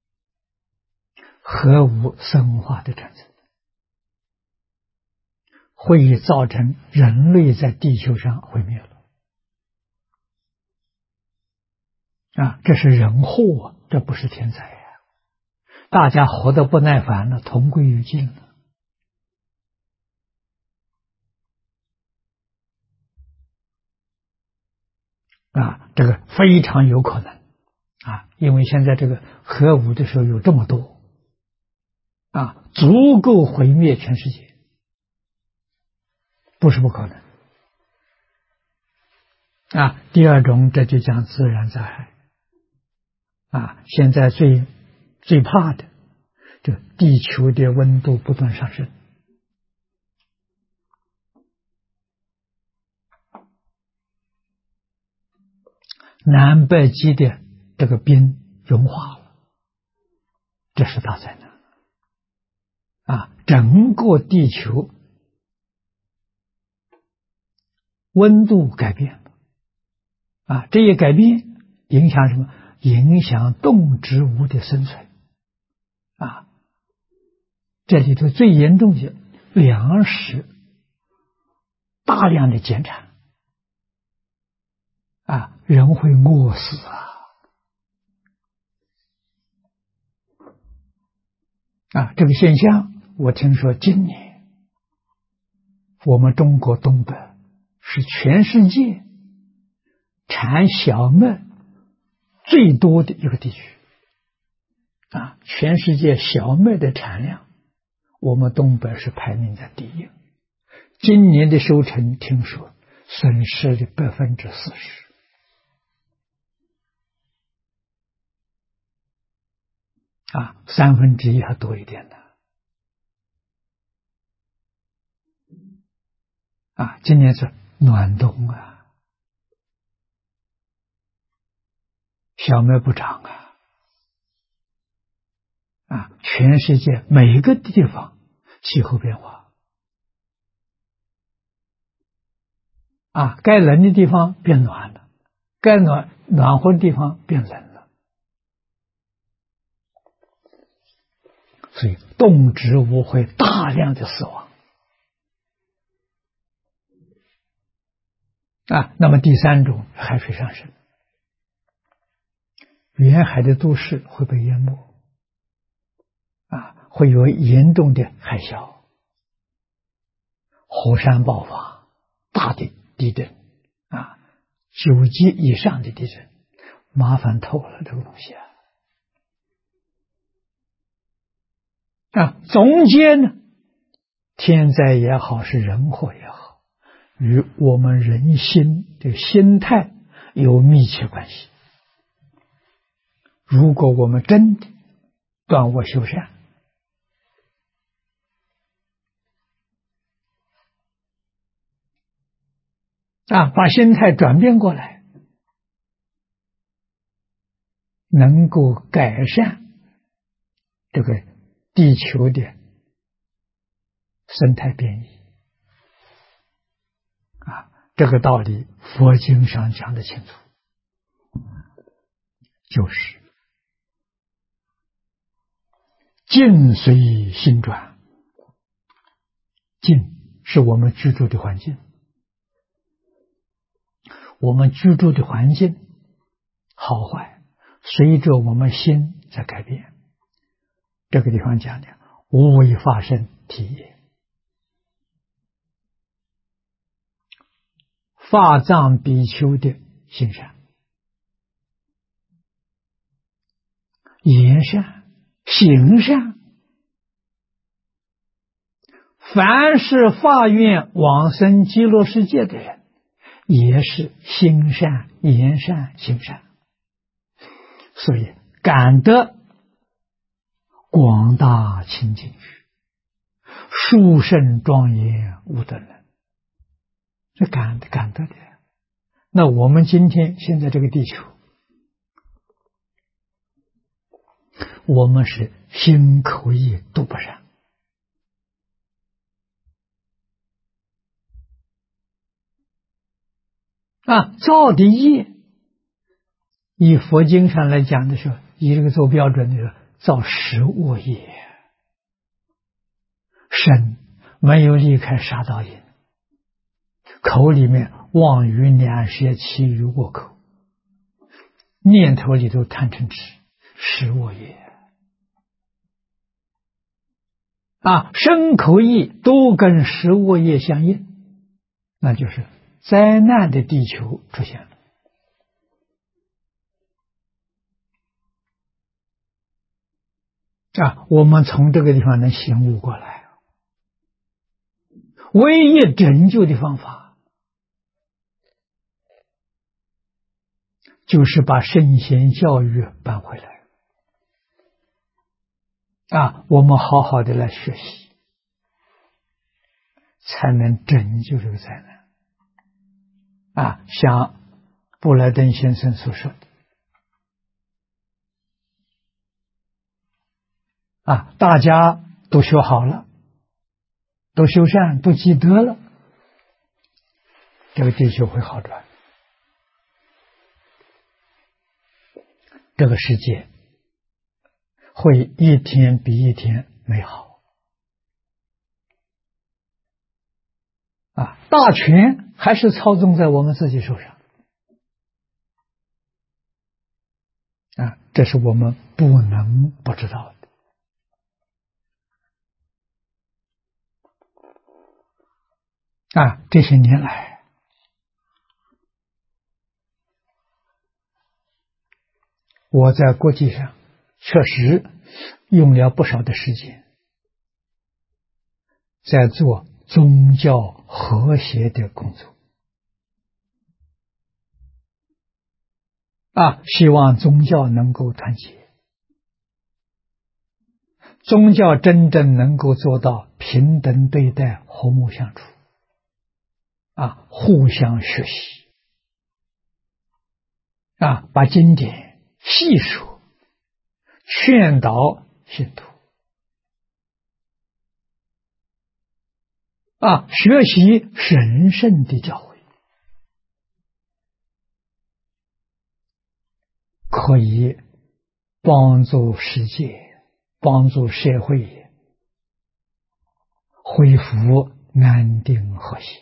核武生化的产生，会造成人类在地球上毁灭了。这是人祸，这不是天灾大家活得不耐烦了，同归于尽了。这个非常有可能因为现在这个核武的时候有这么多足够毁灭全世界，不是不可能第二种，这就讲自然灾害现在最怕的，就地球的温度不断上升，南北极的这个冰融化了，这是大灾难整个地球温度改变了这一改变影响什么？影响动植物的生存这里头最严重的粮食大量的减产人会饿死这个现象我听说今年我们中国东北是全世界产小麦最多的一个地区全世界小麦的产量我们东北是排名在第一，今年的收成听说损失了40%1/3还多一点的今年是暖冬小麦不长全世界每个地方气候变化该冷的地方变暖了，该暖和的地方变冷了，所以动植物会大量的死亡那么第三种，海水上升，沿海的都市会被淹没会有严重的海啸、火山爆发、大的地震9级以上的地震，麻烦透了这个东西中间呢，天灾也好，是人祸也好，与我们人心的心态有密切关系。如果我们真的断恶修善把心态转变过来，能够改善这个地球的生态变异这个道理佛经上讲得清楚，就是境随心转。境是我们居住的环境，我们居住的环境好坏随着我们心在改变。这个地方讲的无为法身体也，法藏比丘的行善、言善、行善，凡是发愿往生极乐世界的人，也是行善、言善、行善，所以感得广大清净趣，殊胜庄严无等人，这感得的。那我们今天现在这个地球，我们是心口意都不善造的业，以佛经上来讲的时候，以这个做标准的时候，造10恶业。身没有离开杀盗淫，口里面妄语两舌绮语恶口，念头里头贪嗔痴，10恶业身口意都跟食物业相应，那就是灾难的地球出现了。我们从这个地方能醒悟过来，唯一拯救的方法就是把圣贤教育搬回来。我们好好的来学习，才能拯救这个灾难。像布莱登先生所说的，大家都学好了，都修善，都积德了，这个地球会好转，这个世界会一天比一天美好。大权还是操纵在我们自己手上。这是我们不能不知道的。这些年来，我在国际上确实用了不少的时间，在做宗教和谐的工作。希望宗教能够团结，宗教真正能够做到平等对待、和睦相处，互相学习，把经典细说，劝导信徒，学习神圣的教诲，可以帮助世界，帮助社会恢复安定和谐，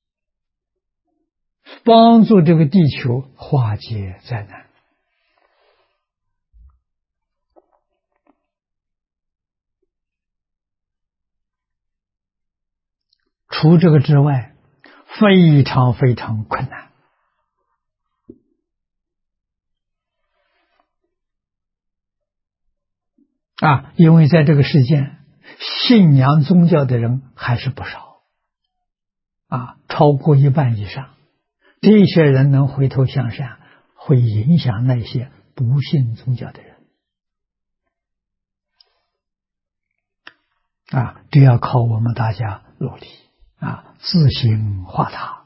帮助这个地球化解灾难。除这个之外，非常非常困难。因为在这个世界，信仰宗教的人还是不少，超过1半以上。这些人能回头向善，会影响那些不信宗教的人。这要靠我们大家努力，自行化他。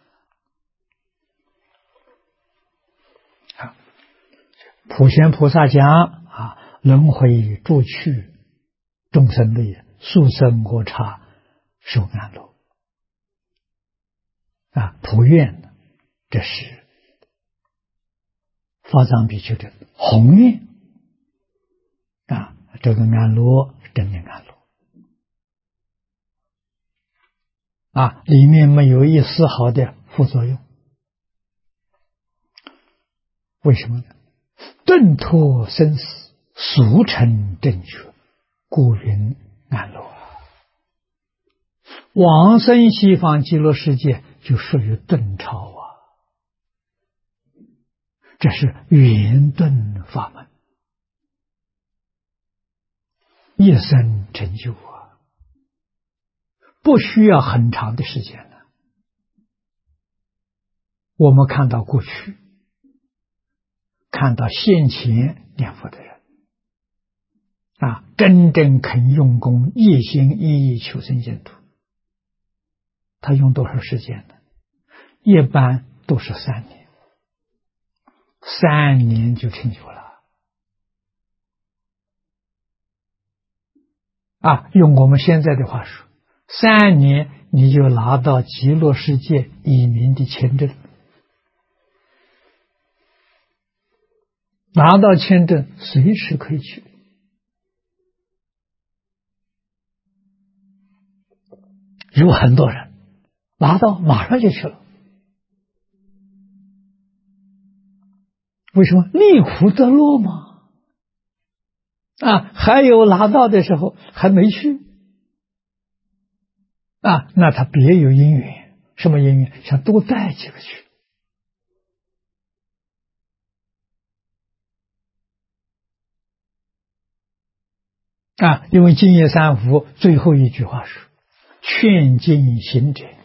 普贤菩萨讲轮回诸趣，众生类，速生国刹，受安乐。普愿，这是法藏比丘的宏愿。这个安乐是真的安乐。里面没有一丝毫的副作用。为什么呢？顿脱生死，速成正觉，故云安乐。往生西方极乐世界就属于顿超这是圆顿法门，一生成就不需要很长的时间的。我们看到过去，看到现前念佛的人真正肯用功，一心一意求生净土，他用多少时间呢？一般都是3年，3年就成就了。用我们现在的话说，3年你就拿到极乐世界移民的签证，拿到签证随时可以去。有很多人拿到马上就去了，为什么？离苦得乐嘛。还有拿到的时候还没去， 那他别有因缘，什么因缘？想多带几个去。因为净业三福最后一句话是劝进行者。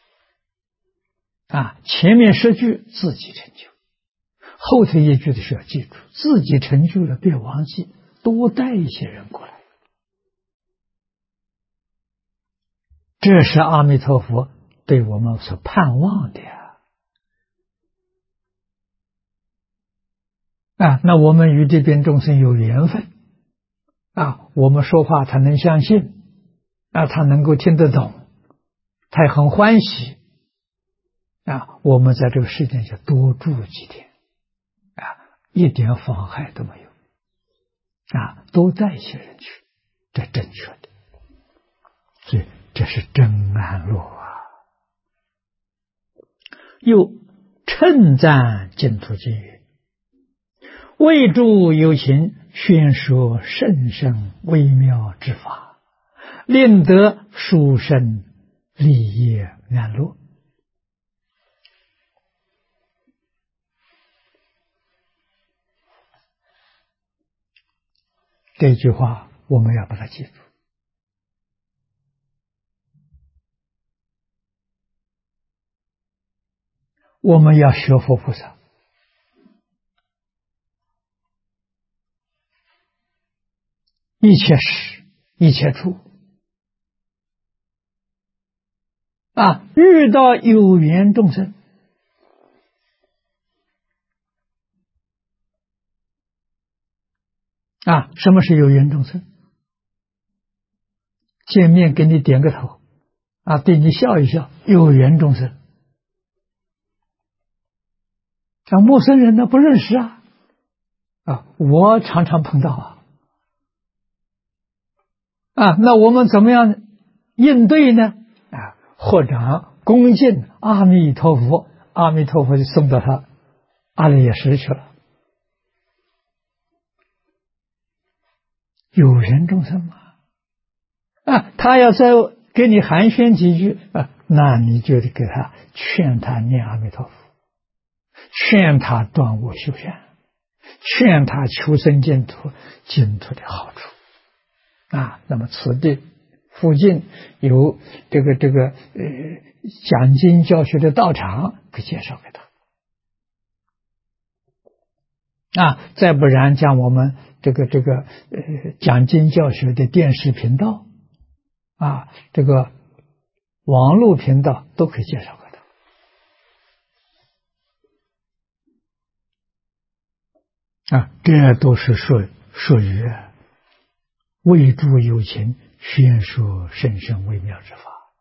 前面10句自己成就，后头一句的时候要记住，自己成就了别忘记，多带一些人过来。这是阿弥陀佛对我们所盼望的那我们与这边众生有缘分我们说话他能相信他能够听得懂，他也很欢喜我们在这个世界上多住几天一点妨害都没有多带一些人去，这正确的，所以这是真安乐又称赞净土经云：为诸有情宣说甚深微妙之法，令得殊胜利益安乐。这句话我们要把它记住。我们要学佛菩萨，一切时一切处遇到有缘众生什么是有缘众生？见面给你点个头对你笑一笑，有缘众生。陌生人呢不认识我常常碰到那我们怎么样应对呢？合掌恭敬阿弥陀佛，阿弥陀佛就送到他阿赖耶识去了。有缘众生嘛他要再给你寒暄几句那你就得给他劝他念阿弥陀佛，劝他断恶修善，劝他求生净土，净土的好处那么此地附近有这个讲经教学的道场，可以介绍给他再不然将我们这个讲经教学的电视频道这个网络频道都可以介绍给他这都是属于为诸有情宣说甚深微妙之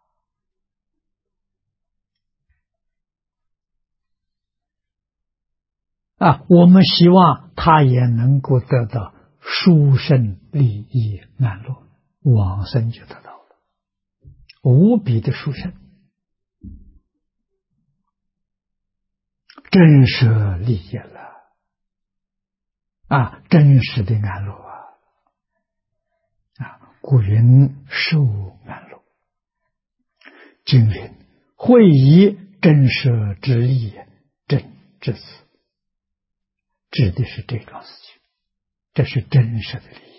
法我们希望他也能够得到殊胜利益安乐，往生就得到了无比的殊胜，真实利益了真实的安乐故云受安乐。经云会以真实之利真至此，指的是这桩事情，这是真实的利益。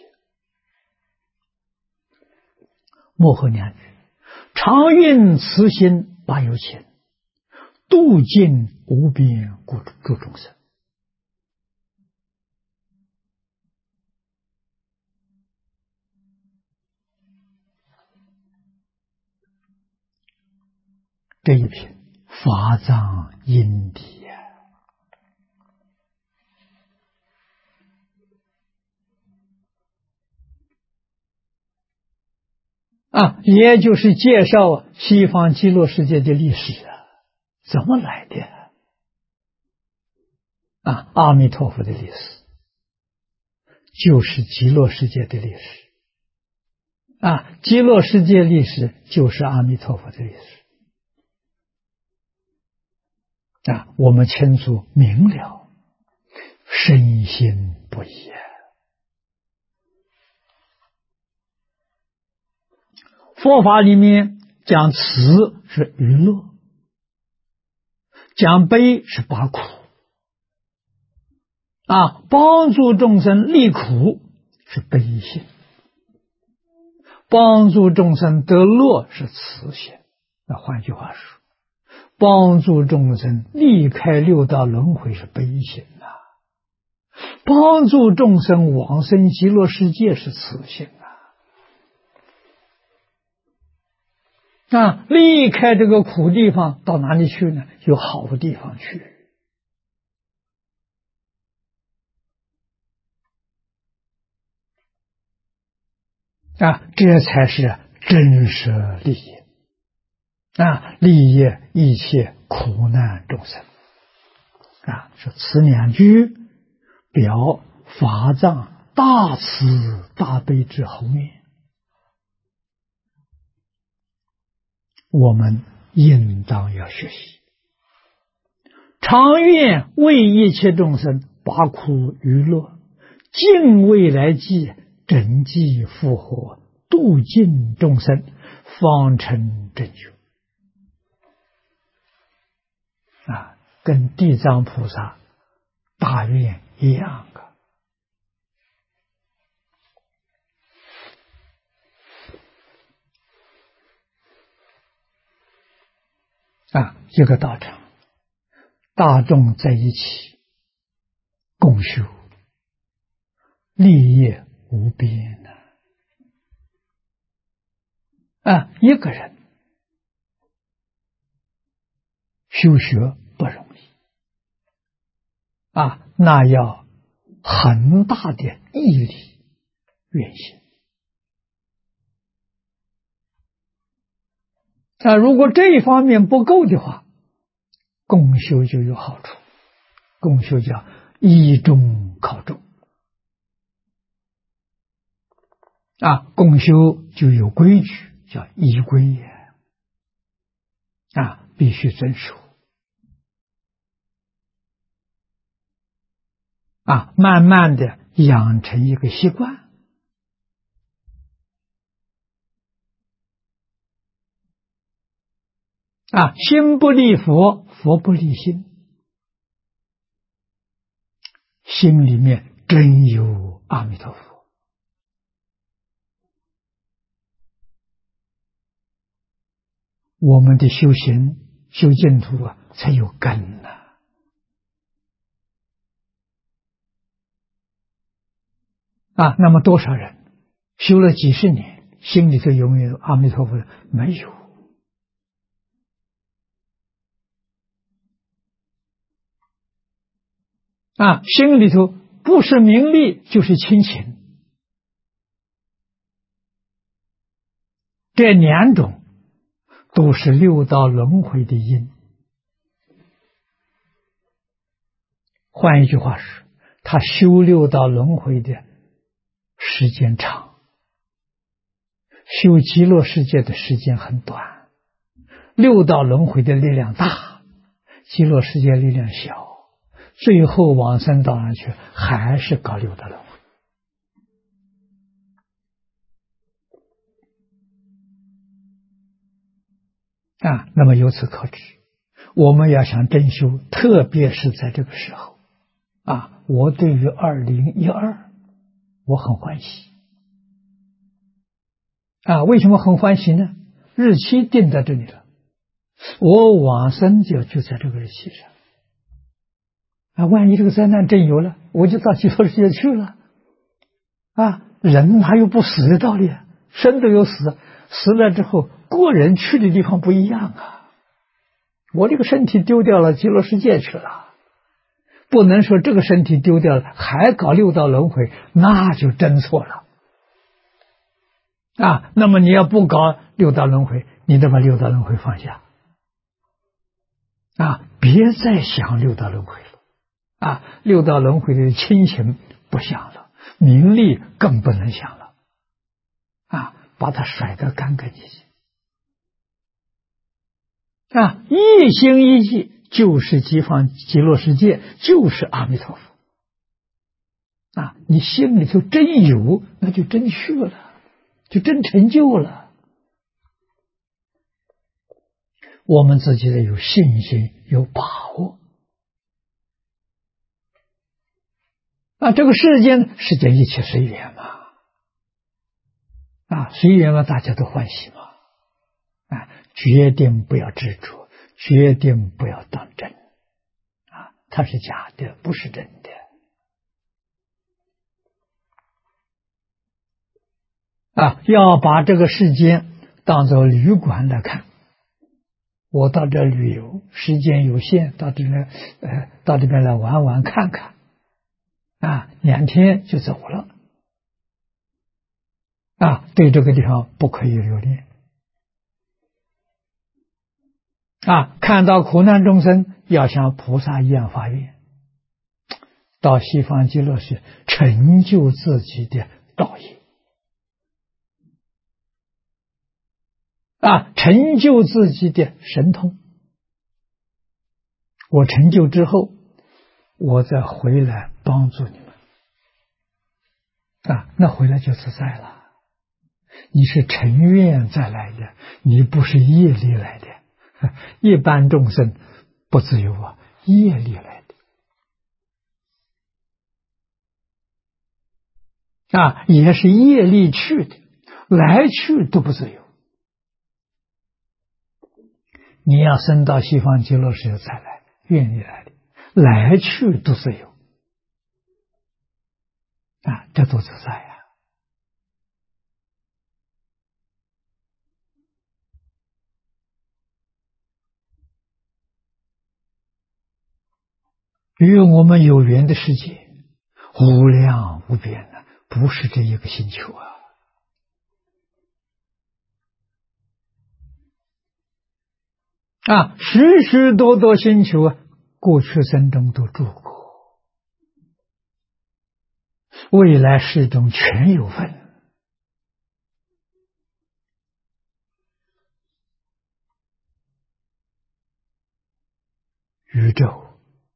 末后两句，常运慈心八有情，度尽无边诸众生。这一品法藏因地也就是介绍西方极乐世界的历史怎么来的阿弥陀佛的历史就是极乐世界的历史极乐世界历史就是阿弥陀佛的历史我们清楚明了，深信不疑佛法里面讲慈是娱乐，讲悲是拔苦。帮助众生离苦是悲心，帮助众生得乐是慈心。换句话说，帮助众生离开六道轮回是悲心帮助众生往生极乐世界是慈心离开这个苦地方到哪里去呢？有好的地方去这才是真实利益利益一切苦难众生说此两句表法藏大慈大悲之宏愿，我们应当要学习，常愿为一切众生拔苦娱乐，尽未来际拯济复活，度尽众生，方成正觉跟地藏菩萨大愿一样一个道场，大众在一起共修，利益无边一个人修学不容易那要很大的毅力愿心如果这一方面不够的话，共修就有好处。共修叫依众靠众共修就有规矩，叫依规必须遵守慢慢的养成一个习惯心不立佛，佛不立心，心里面真有阿弥陀佛我们的修行修净土才有根那么多少人修了几十年，心里头有没有阿弥陀佛？没有心里头不是名利就是亲情，这两种都是六道轮回的因。换一句话说，他修六道轮回的时间长，修极乐世界的时间很短。六道轮回的力量大，极乐世界力量小，最后往生到哪去？还是搞六道轮回那么由此可知，我们要想真修，特别是在这个时候我对于2012我很欢喜为什么很欢喜呢？日期定在这里了，我往生就在这个日期上万一这个灾难真有了，我就到极乐世界去了人哪有不死的道理生都有死，死了之后个人去的地方不一样我这个身体丢掉了，极乐世界去了，不能说这个身体丢掉了还搞六道轮回，那就真错了那么你要不搞六道轮回，你得把六道轮回放下别再想六道轮回了六道轮回的亲情不想了，名利更不能想了把它甩得干干净净一心一意就是极乐世界，就是阿弥陀佛你心里头真有，那就真去了，就真成就了我们自己的有信心、有把握。这个世间一切随缘嘛，随缘嘛，大家都欢喜嘛，决定不要执着，决定不要当真，它是假的，不是真的。要把这个世间当作旅馆来看。我到这旅游，时间有限，到这边来玩玩看看，2天就走了对这个地方不可以留恋看到苦难众生，要像菩萨一样发愿，到西方极乐世成就自己的道业成就自己的神通。我成就之后，我再回来帮助你们那回来就自在了。你是成愿再来的，你不是业力来的。一般众生不自由业力来的也是业力去的，来去都不自由。你要升到西方极乐世界再来，愿意来的，来去都自由这都自在与我们有缘的世界无量无边不是这一个星球许许多多星球过去生中都住过，未来世中全有份。宇宙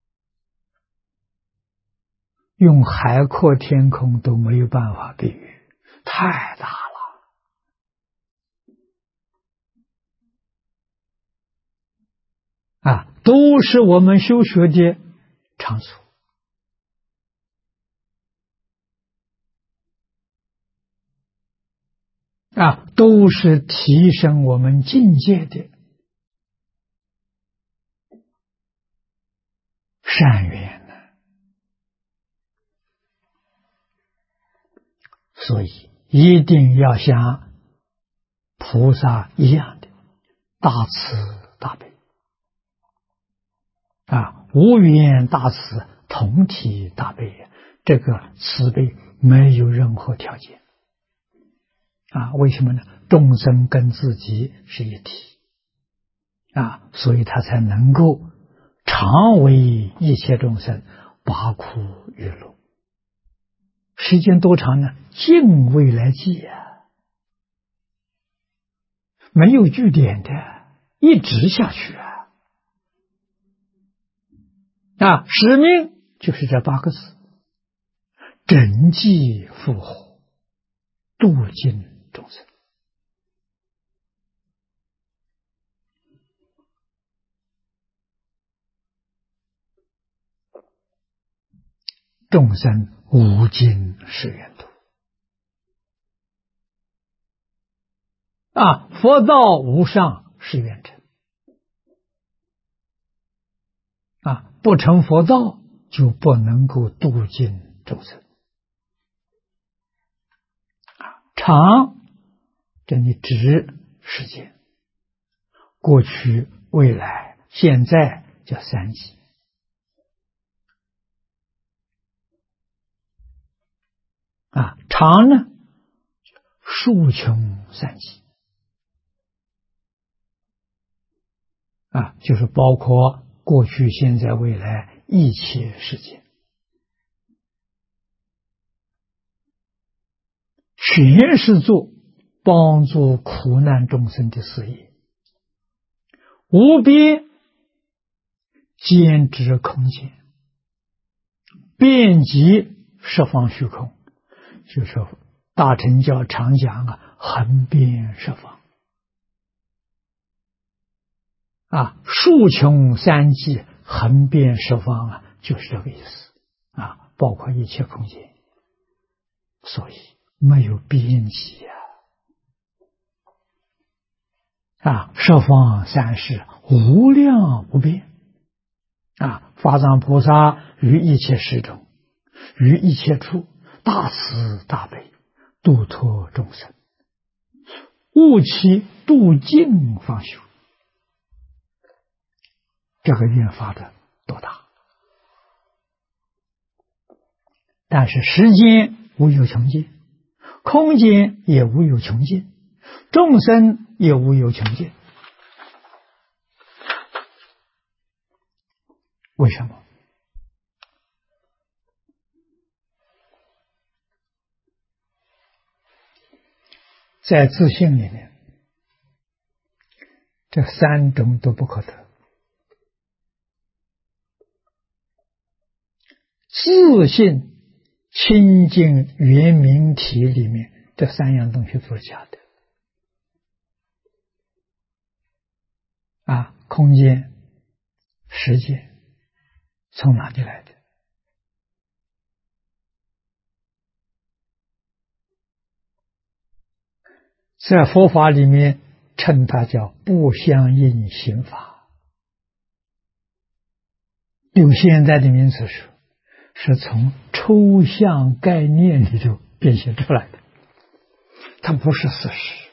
用海阔天空都没有办法比喻，太大了都是我们修学的场所都是提升我们境界的善缘所以一定要像菩萨一样的大慈大悲无缘大慈，同体大悲，这个慈悲没有任何条件为什么呢？众生跟自己是一体所以他才能够常为一切众生拔苦与乐。时间多长呢？尽未来际没有据点的，一直下去使命就是这8个字：拯济复活，度尽众生。众生无尽是愿度佛道无上是愿成不成佛道就不能够度尽众生常这里指时间，过去、未来、现在叫3际常呢数穷3际就是包括过去、现在、未来一切世界，全是做帮助苦难众生的事业，无边兼执空间，遍及十方虚空，就是大乘教常讲横遍十方竖穷三际，横遍十方就是这个意思包括一切空间，所以没有边际十方三世无量无边法藏菩萨于一切时中，于一切处，大慈大悲，度脱众生，悟其度尽方休。这个愿发的多大！但是时间无有穷尽，空间也无有穷尽，众生也无有穷尽。为什么？在自性里面，这三种都不可得。自性清净圆明体里面，这三样东西都是假的空间、时间从哪里来的？在佛法里面称它叫不相应行法，用现在的名词说，是从抽象概念里头变现出来的，它不是事实。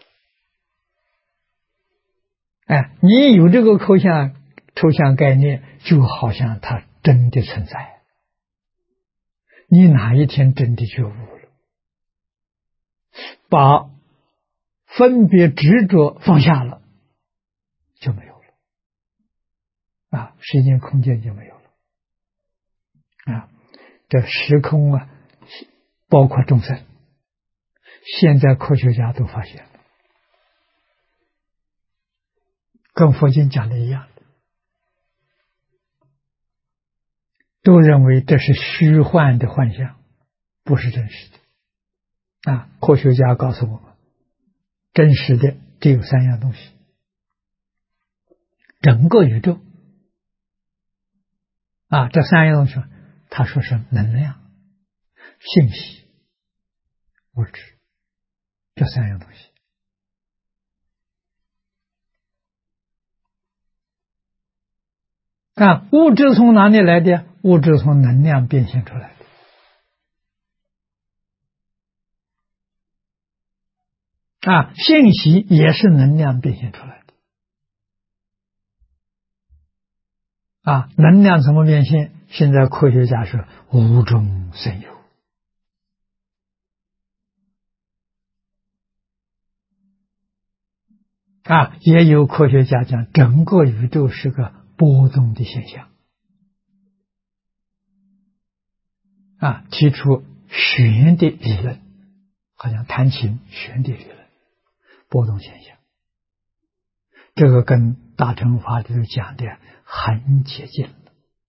你有这个抽象概念，就好像它真的存在。你哪一天真的觉悟了，把分别执着放下了，就没有了时间空间就没有了这时空包括众生，现在科学家都发现了，跟佛经讲的一样，都认为这是虚幻的幻象，不是真实的科学家告诉我们，真实的只有三样东西，整个宇宙这三样东西他说是能量、信息、物质，这三样东西物质从哪里来的？物质从能量变现出来的信息也是能量变现出来的能量怎么变现？现在科学家说无中生有也有科学家讲整个宇宙是个波动的现象提出弦的理论，好像弹琴弦的理论，波动现象，这个跟大乘法里头讲的很接近了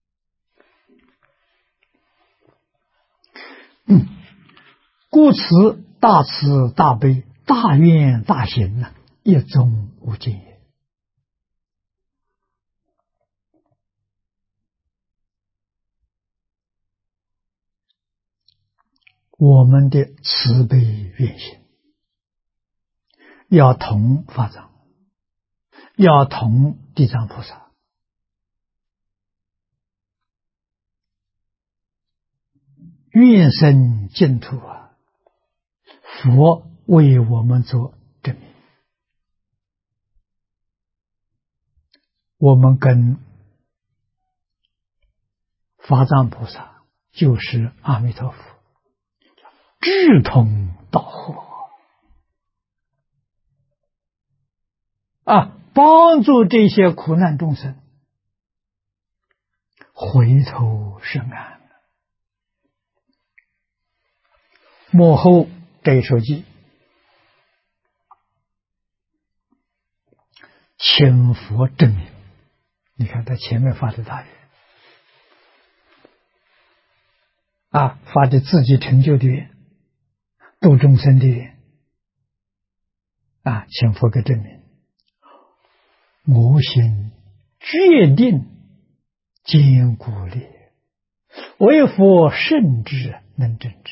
故此大慈大悲大愿大行一宗无尽也。我们的慈悲愿行要同法藏，要同地藏菩萨，愿生净土佛为我们做证明。我们跟法藏菩萨就是阿弥陀佛志同道合帮助这些苦难众生回头是岸。幕后这一首偈，请佛证明，你看他前面发的大愿发的自己成就的愿，度众生的愿请佛给证明，我心决定坚固烈，为佛圣智能正之。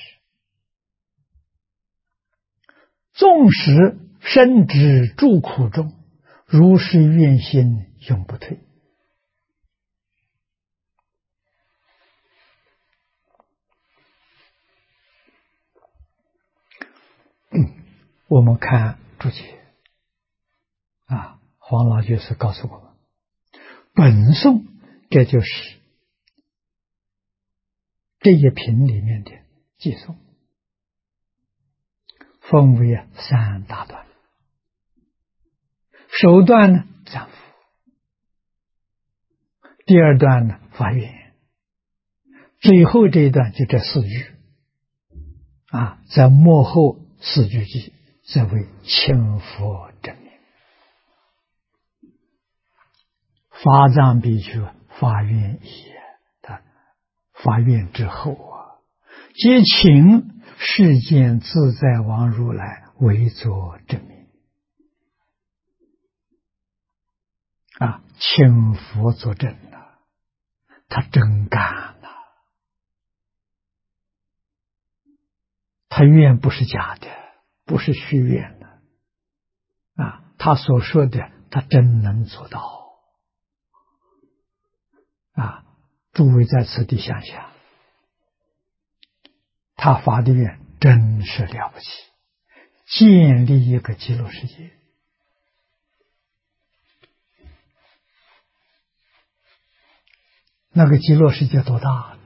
纵使深知诸苦中，如是愿心永不退。我们看注解啊，黄老居士告诉我们，本颂这就是这一品里面的偈颂，分为3大段。首段呢赞福，第二段呢发愿，最后这一段就这4句啊，在末后4句偈则为清佛正明。法藏比丘发愿也，他发愿之后啊，皆请世间自在王如来为作证明啊，请佛作证了，他真干了，他愿不是假的，不是虚愿的啊，他所说的他真能做到啊！诸位在此地想想，他发的愿真是了不起，建立一个极乐世界。那个极乐世界多大呢？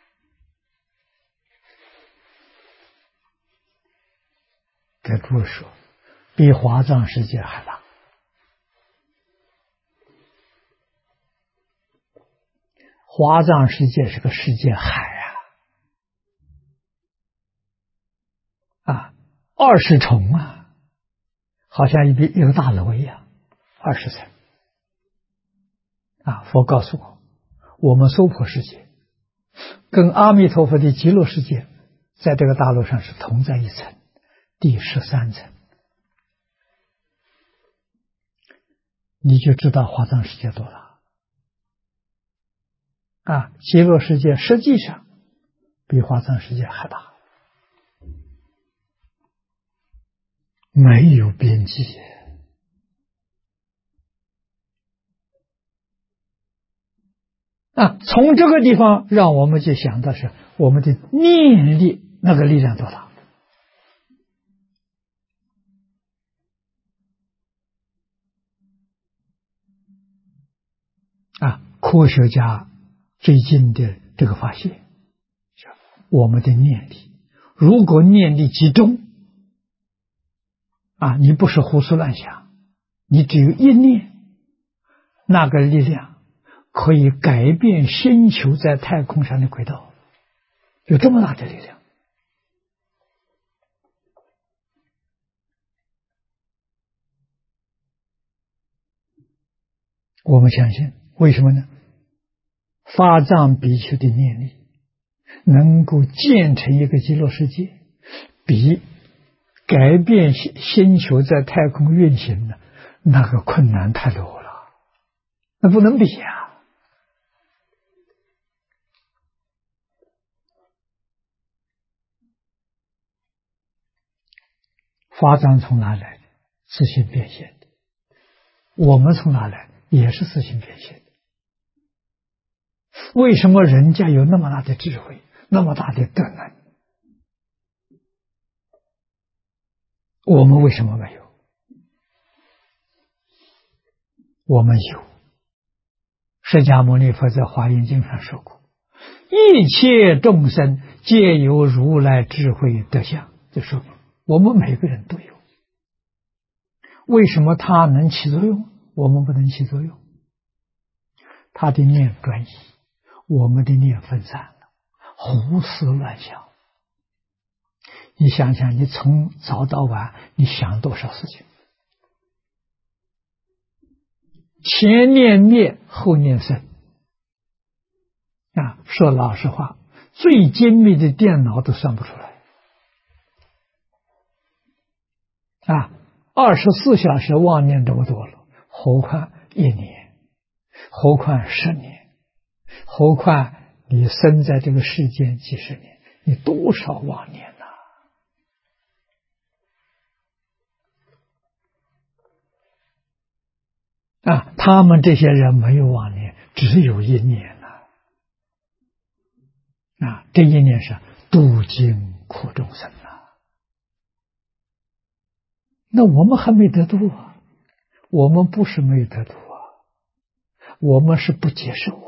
给诸位说，比华藏世界还大。华藏世界是个世界海啊，20重啊，好像一个大楼一样，20层啊。佛告诉我们娑婆世界跟阿弥陀佛的极乐世界在这个大陆上是同在一层，第13层，你就知道华藏世界多大啊！极乐世界实际上比华藏世界还大，没有边际啊！从这个地方让我们就想到是我们的念力，那个力量多大啊！科学家最近的这个发现，我们的念力，如果念力集中啊，你不是胡思乱想，你只有一念，那个力量可以改变星球在太空上的轨道，有这么大的力量。我们相信，为什么呢？法藏比丘的念力能够建成一个极乐世界，比改变星球在太空运行的那个困难太多了，那不能比啊！法藏从哪来的？自性变现的。我们从哪来？也是自性变现的。为什么人家有那么大的智慧，那么大的德能，我们为什么没有？我们有。释迦牟尼佛在华严经上说过，一切众生皆有如来智慧德相，就说明我们每个人都有。为什么他能起作用，我们不能起作用？他的念专一，我们的念分散了，胡思乱想。你想想，你从早到晚，你想多少事情？前念灭，后念生啊！说老实话，最精密的电脑都算不出来啊！24小时妄念这么多了，何况一年， 何况10年，何况你生在这个世间几十年，你多少妄念他们这些人没有妄念，只有一念这一念是度尽苦众生那我们还没得度我们不是没得度我们是不接受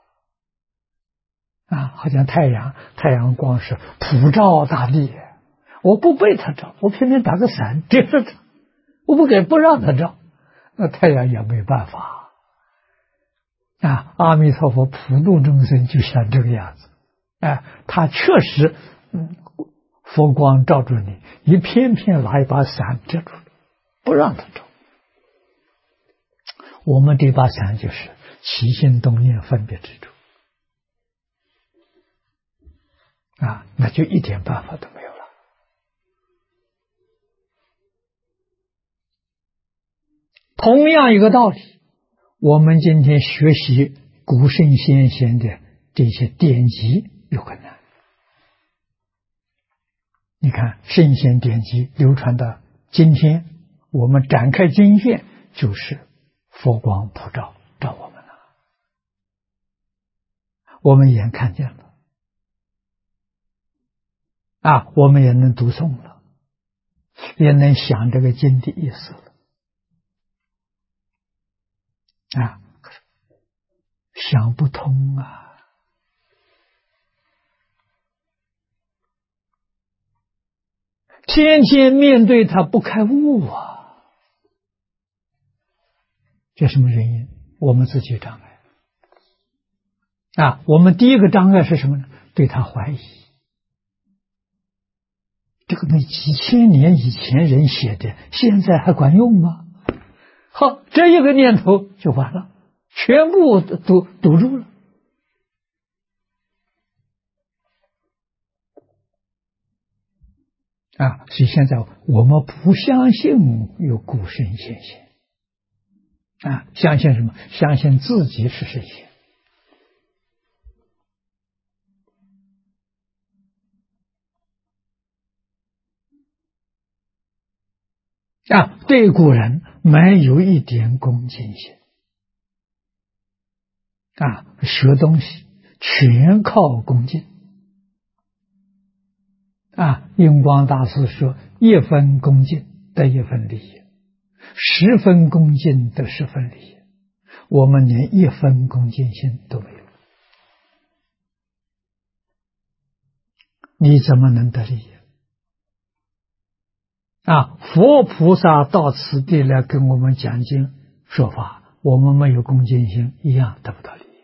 好像太阳光是普照大地，我不被它照，我偏偏打个伞遮着它，我不让它照，那太阳也没办法阿弥陀佛普度众生就像这个样子他确实佛光照住你，你偏偏拿一把伞遮住不让它照。我们这把伞就是起心动念分别执着那就一点办法都没有了。同样一个道理，我们今天学习古圣先贤的这些典籍有困难。你看圣贤典籍流传到今天，我们展开经卷就是佛光普照我们了，我们眼看见了我们也能读诵了，也能想这个经的意思了想不通天天面对它不开悟这什么原因？我们自己障碍我们第一个障碍是什么呢？对它怀疑。这个东西几千年以前人写的，现在还管用吗？好，这一个念头就完了，全部都堵住了所以现在我们不相信有古圣先贤相信什么？相信自己是圣贤对古人没有一点恭敬心学东西全靠恭敬印光大师说1分恭敬得1分利益，10分恭敬得10分利益，我们连1分恭敬心都没有，你怎么能得利益佛菩萨到此地来跟我们讲经说法，我们没有恭敬心一样得不到利益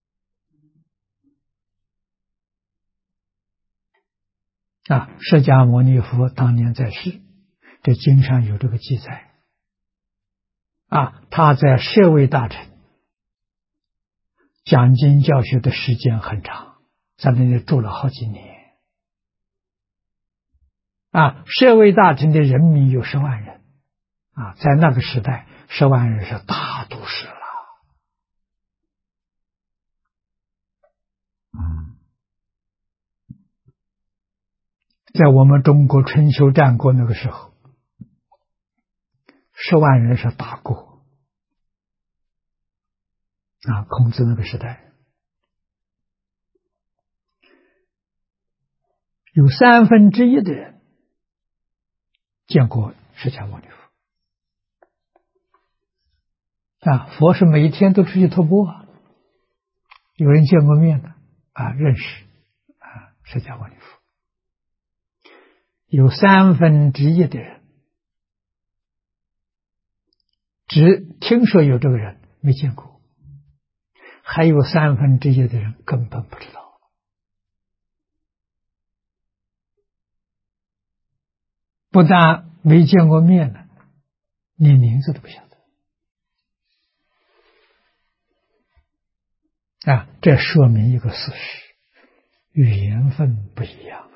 释迦牟尼佛当年在世，这经上有这个记载他在舍卫大臣讲经教学的时间很长，在那里住了好几年舍卫大臣的人民有10万人在那个时代10万人是大都市了在我们中国春秋战国那个时候10万人是大国孔子那个时代有1/3的人见过释迦牟尼佛佛是每一天都出去托钵有人见过面的认识释迦牟尼佛，有1/3的人只听说有这个人没见过，还有1/3的人根本不知道不但没见过面呢，连名字都不晓得这说明一个事实，缘分不一样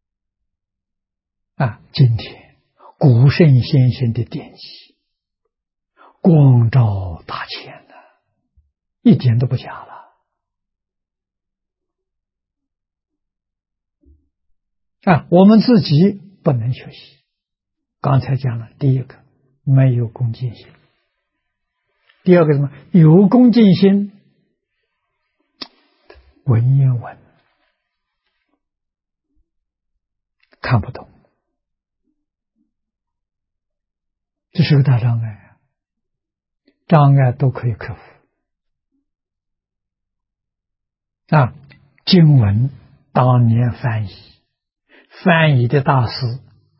今天古圣先贤的典籍光照大千的，一点都不假了。我们自己不能学习。刚才讲了，第一个没有恭敬心，第二个什么？有恭敬心，文言文看不懂，这是个大障碍，障碍都可以克服。经文当年翻译的大师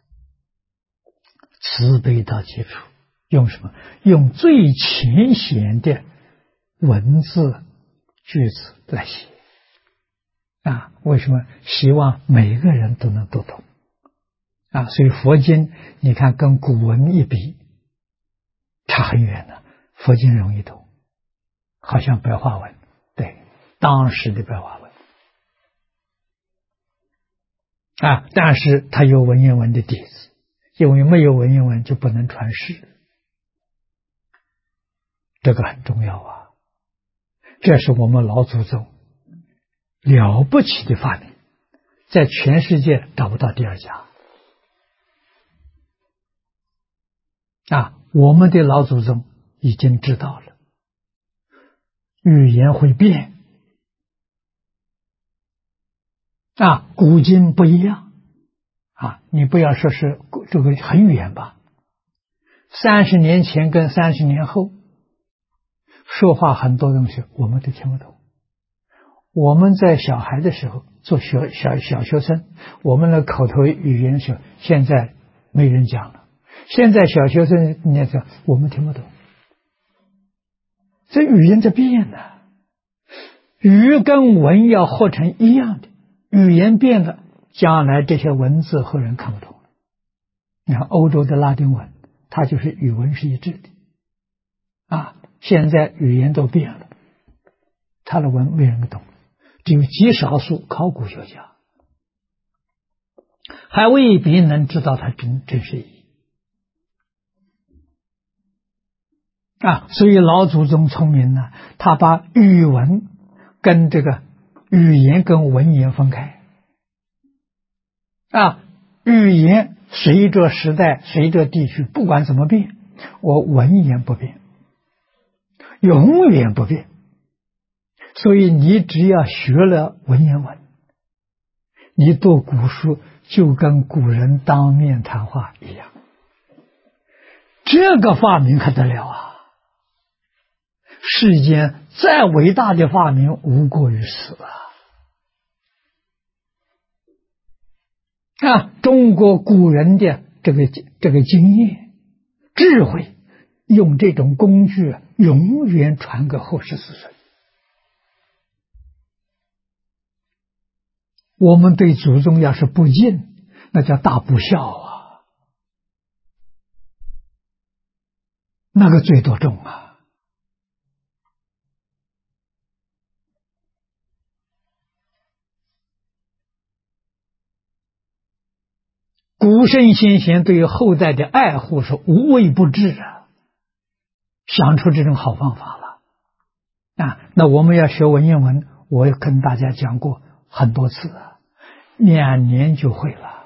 慈悲到极处，用什么？用最浅显的文字句子来写。为什么？希望每个人都能读懂。所以佛经你看跟古文一比，差很远的。佛经容易懂，好像白话文，对，当时的白话文。但是它有文言文的底子，因为没有文言文就不能传世，这个很重要啊。这是我们老祖宗了不起的发明，在全世界找不到第二家。我们的老祖宗已经知道了，语言会变，古今不一样。你不要说是这个很远吧，30年前跟30年后说话很多东西我们都听不懂。我们在小孩的时候做小学生，我们的口头语言学现在没人讲了，现在小学生念讲我们听不懂。这语言在变呢，语跟文要合成一样的，语言变了，将来这些文字后人看不懂了。你看欧洲的拉丁文，它就是语文是一致的。现在语言都变了，它的文没人懂，只有极少数考古学家还未必能知道它真实意义。所以老祖宗聪明呢，他把语文跟这个语言跟文言分开。语言随着时代随着地区不管怎么变，我文言不变，永远不变。所以你只要学了文言文，你读古书就跟古人当面谈话一样。这个发明可得了啊！世间再伟大的发明无过于此中国古人的这个经验智慧，用这种工具永远传给后世子孙。我们对祖宗要是不敬，那叫大不孝那个罪多重古圣先贤对于后代的爱护是无微不至想出这种好方法了那我们要学文言文，我也跟大家讲过很多次2年就会了，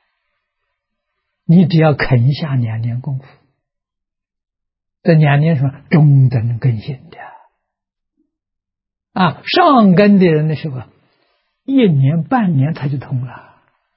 你只要肯下2年功夫。这2年什么中等根性的上根的人的时候1年半年他就通了。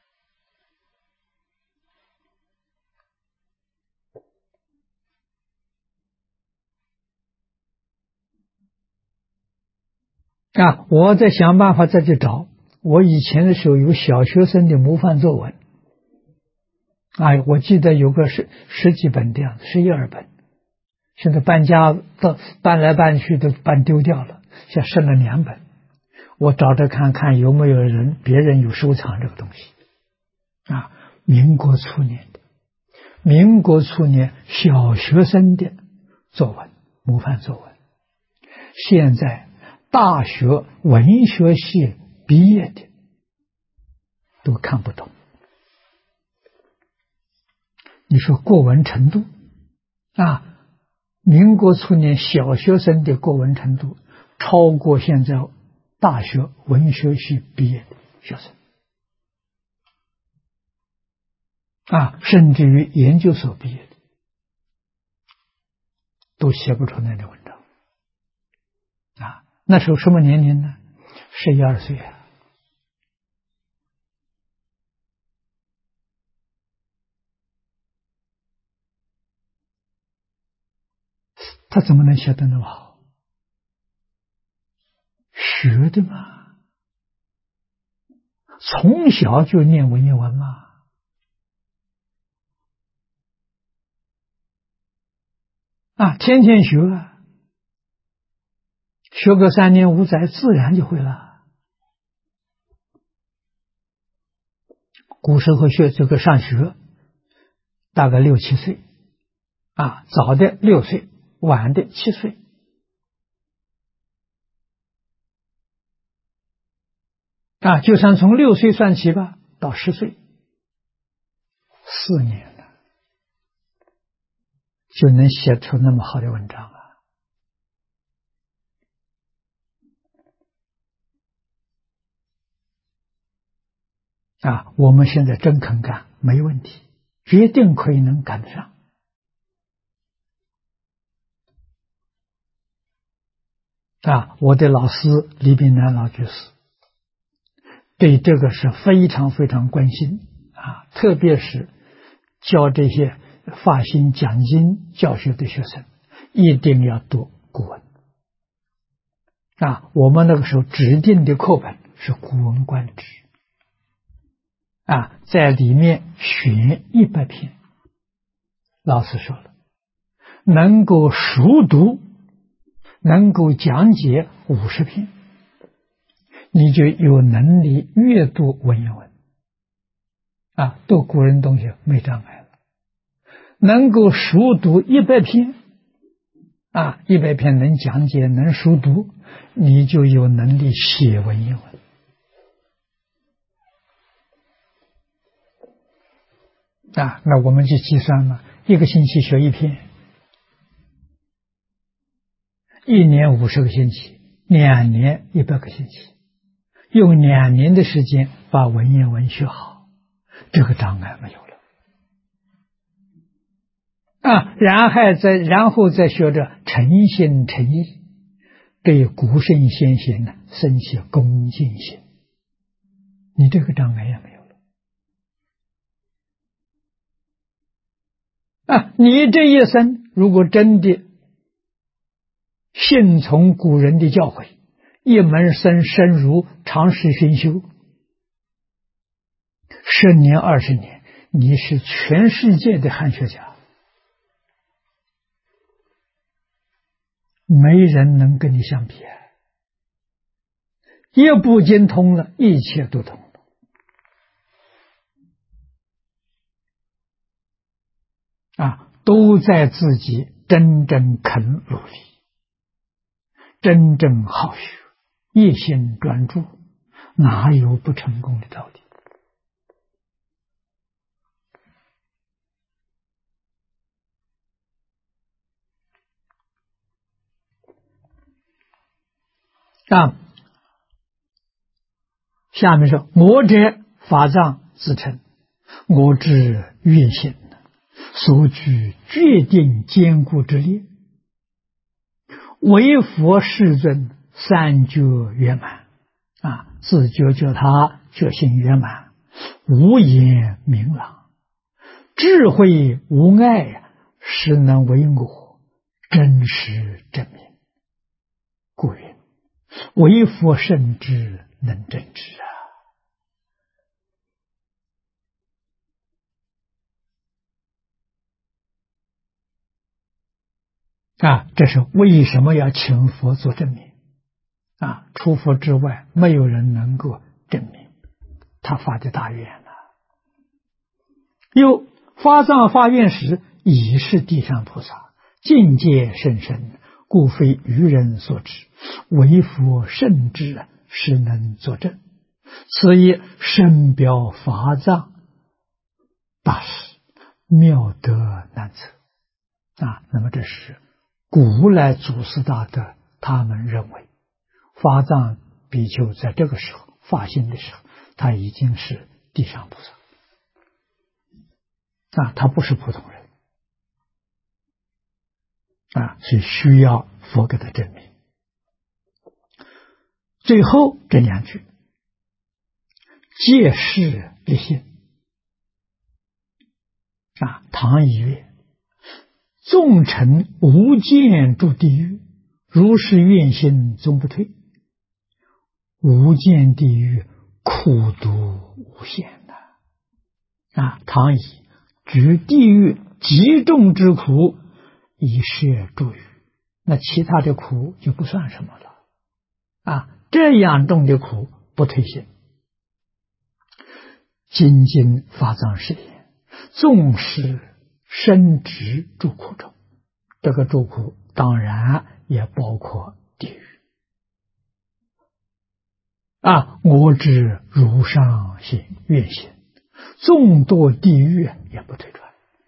我在想办法再去找。我以前的时候有小学生的模范作文我记得有个十几本这样11、12本，现在搬来搬去都搬丢掉了，现在剩了2本。我找着看看有没有别人有收藏这个东西民国初年小学生的作文，模范作文，现在大学文学系毕业的都看不懂。你说过文程度民国初年小学生的国文程度超过现在大学文学系毕业的学生甚至于研究所毕业的都写不出那种文章那时候什么年龄呢？11、12岁他怎么能写得那么好？学的嘛，从小就念文言文嘛。天天学学个3年5载，自然就会了。古时候学这个上学，大概6、7岁早的6岁，晚的7岁。就算从6岁算起吧，到10岁，4年了，就能写出那么好的文章我们现在真肯干，没问题，绝对可以能赶得上。我的老师李炳南老居士对这个是非常非常关心特别是教这些发心讲经教学的学生，一定要读古文我们那个时候指定的课本是《古文观止》在里面选100篇，老师说了，能够熟读，能够讲解50篇，你就有能力阅读文言文读古人东西没障碍了。能够熟读100篇100篇能讲解能熟读，你就有能力写文言文那我们就计算嘛，1个星期学1篇，1年50个星期，2年100个星期，用2年的时间把文言文学好，这个障碍没有了然后再学着诚心诚意，对古圣先贤呢生起恭敬心，你这个障碍也没有了你这一生如果真的信从古人的教诲，一门深入，长时熏修，10年20年，你是全世界的汉学家，没人能跟你相比一部经通了，一切都通了都在自己真正肯努力，真正好学，一心专注，哪有不成功的道理下面说，我者法藏自称，我之愿行，所具决定坚固之力，为佛世尊三觉圆满自觉觉他觉性圆满，无言明朗，智慧无碍，实能为我真实证明。故云为佛圣智能证知这是为什么要请佛做证明除佛之外没有人能够证明他发的大愿又发藏发愿时，已是地上菩萨，境界甚深，故非愚人所知，唯佛圣智实能作证。此一深表法藏大事，妙德难测那么这是古来祖师大德他们认为，法藏比丘在这个时候发心的时候，他已经是地上菩萨他不是普通人所以需要佛给他证明。最后这2句，戒事立信唐译曰：纵尘无间住地狱，如是愿心终不退。无间地狱苦毒无限唐译举地狱极重之苦以摄诸语，那其他的苦就不算什么了这样重的苦不退心。精进法藏是言，纵使深执诸苦中，这个诸苦当然也包括地狱我知如上行愿行，纵堕地狱也不退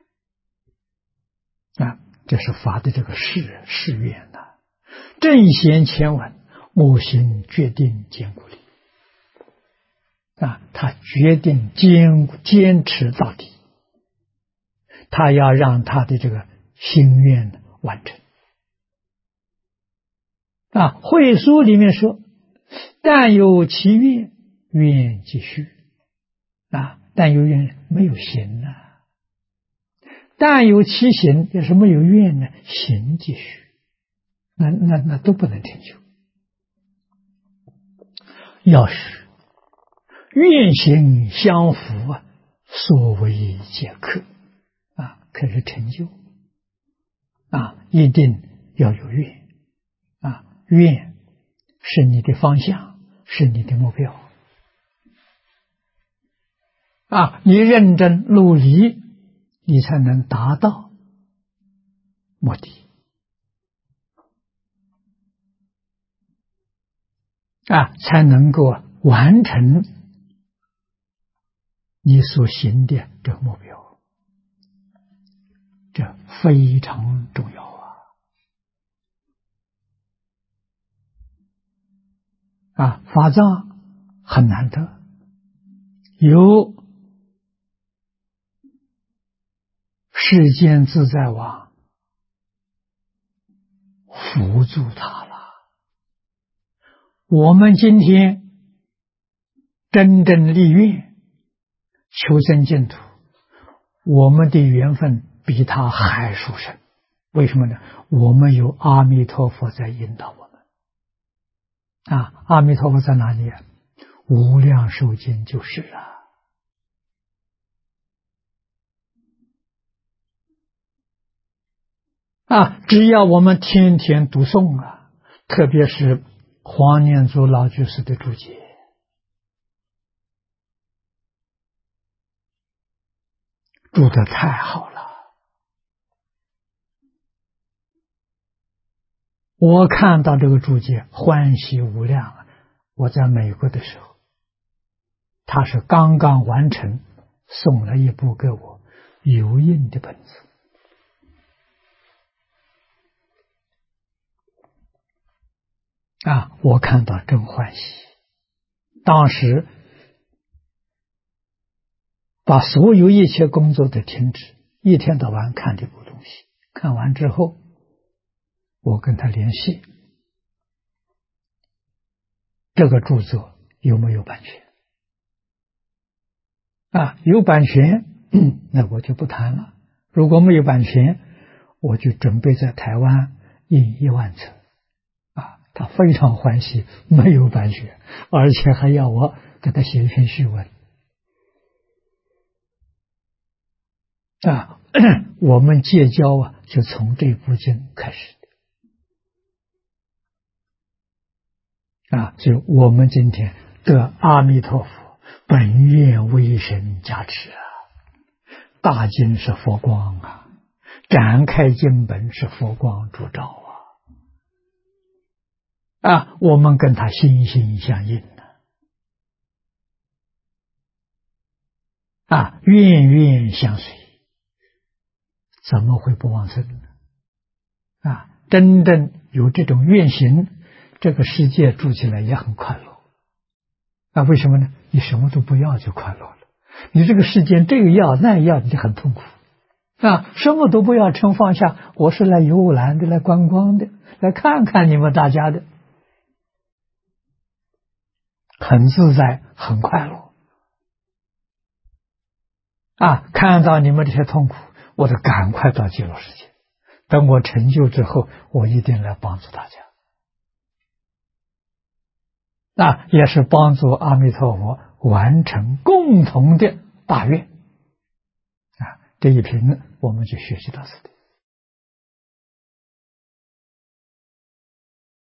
转这是发的这个誓愿正贤前文，我心决定坚固力他决定坚持到底，他要让他的这个心愿完成会书里面说，但有其愿，愿即续但有愿没有行但有其行，也是没有愿呢，行即续，那都不能成就。要是愿行相符所谓皆可可是成就一定要有愿愿是你的方向，是你的目标你认真努力，你才能达到目的才能够完成你所行的这个目标，这非常重要法藏很难得，有世间自在王辅助他了。我们今天真正立愿求生净土，我们的缘分比他还殊胜。为什么呢？我们有阿弥陀佛在引导我们阿弥陀佛在哪里无量寿经就是只要我们天天读诵特别是黄念祖老居士的注解注得太好了，我看到这个注解欢喜无量我在美国的时候，他是刚刚完成，送了一部给我油印的本子我看到真欢喜。当时把所有一切工作都停止，一天到晚看这部东西，看完之后我跟他联系，这个著作有没有版权有版权那我就不谈了，如果没有版权，我就准备在台湾印1万册他非常欢喜，没有版权，而且还要我给他写一篇序文我们结交就从这部经开始所以我们今天得阿弥陀佛本愿威神加持大经是佛光展开经本是佛光烛照我们跟他心心相印愿愿相随，怎么会不往生呢真正有这种愿行，这个世界住起来也很快乐。啊，为什么呢？你什么都不要就快乐了。你这个世间这个要那要，你就很痛苦。啊，什么都不要，全放下，我是来游览的，来观光的，来看看你们大家的，很自在，很快乐。啊，看到你们这些痛苦，我得赶快到极乐世界。等我成就之后，我一定来帮助大家。啊，也是帮助阿弥陀佛完成共同的大愿。啊，这一品我们就学习到此地。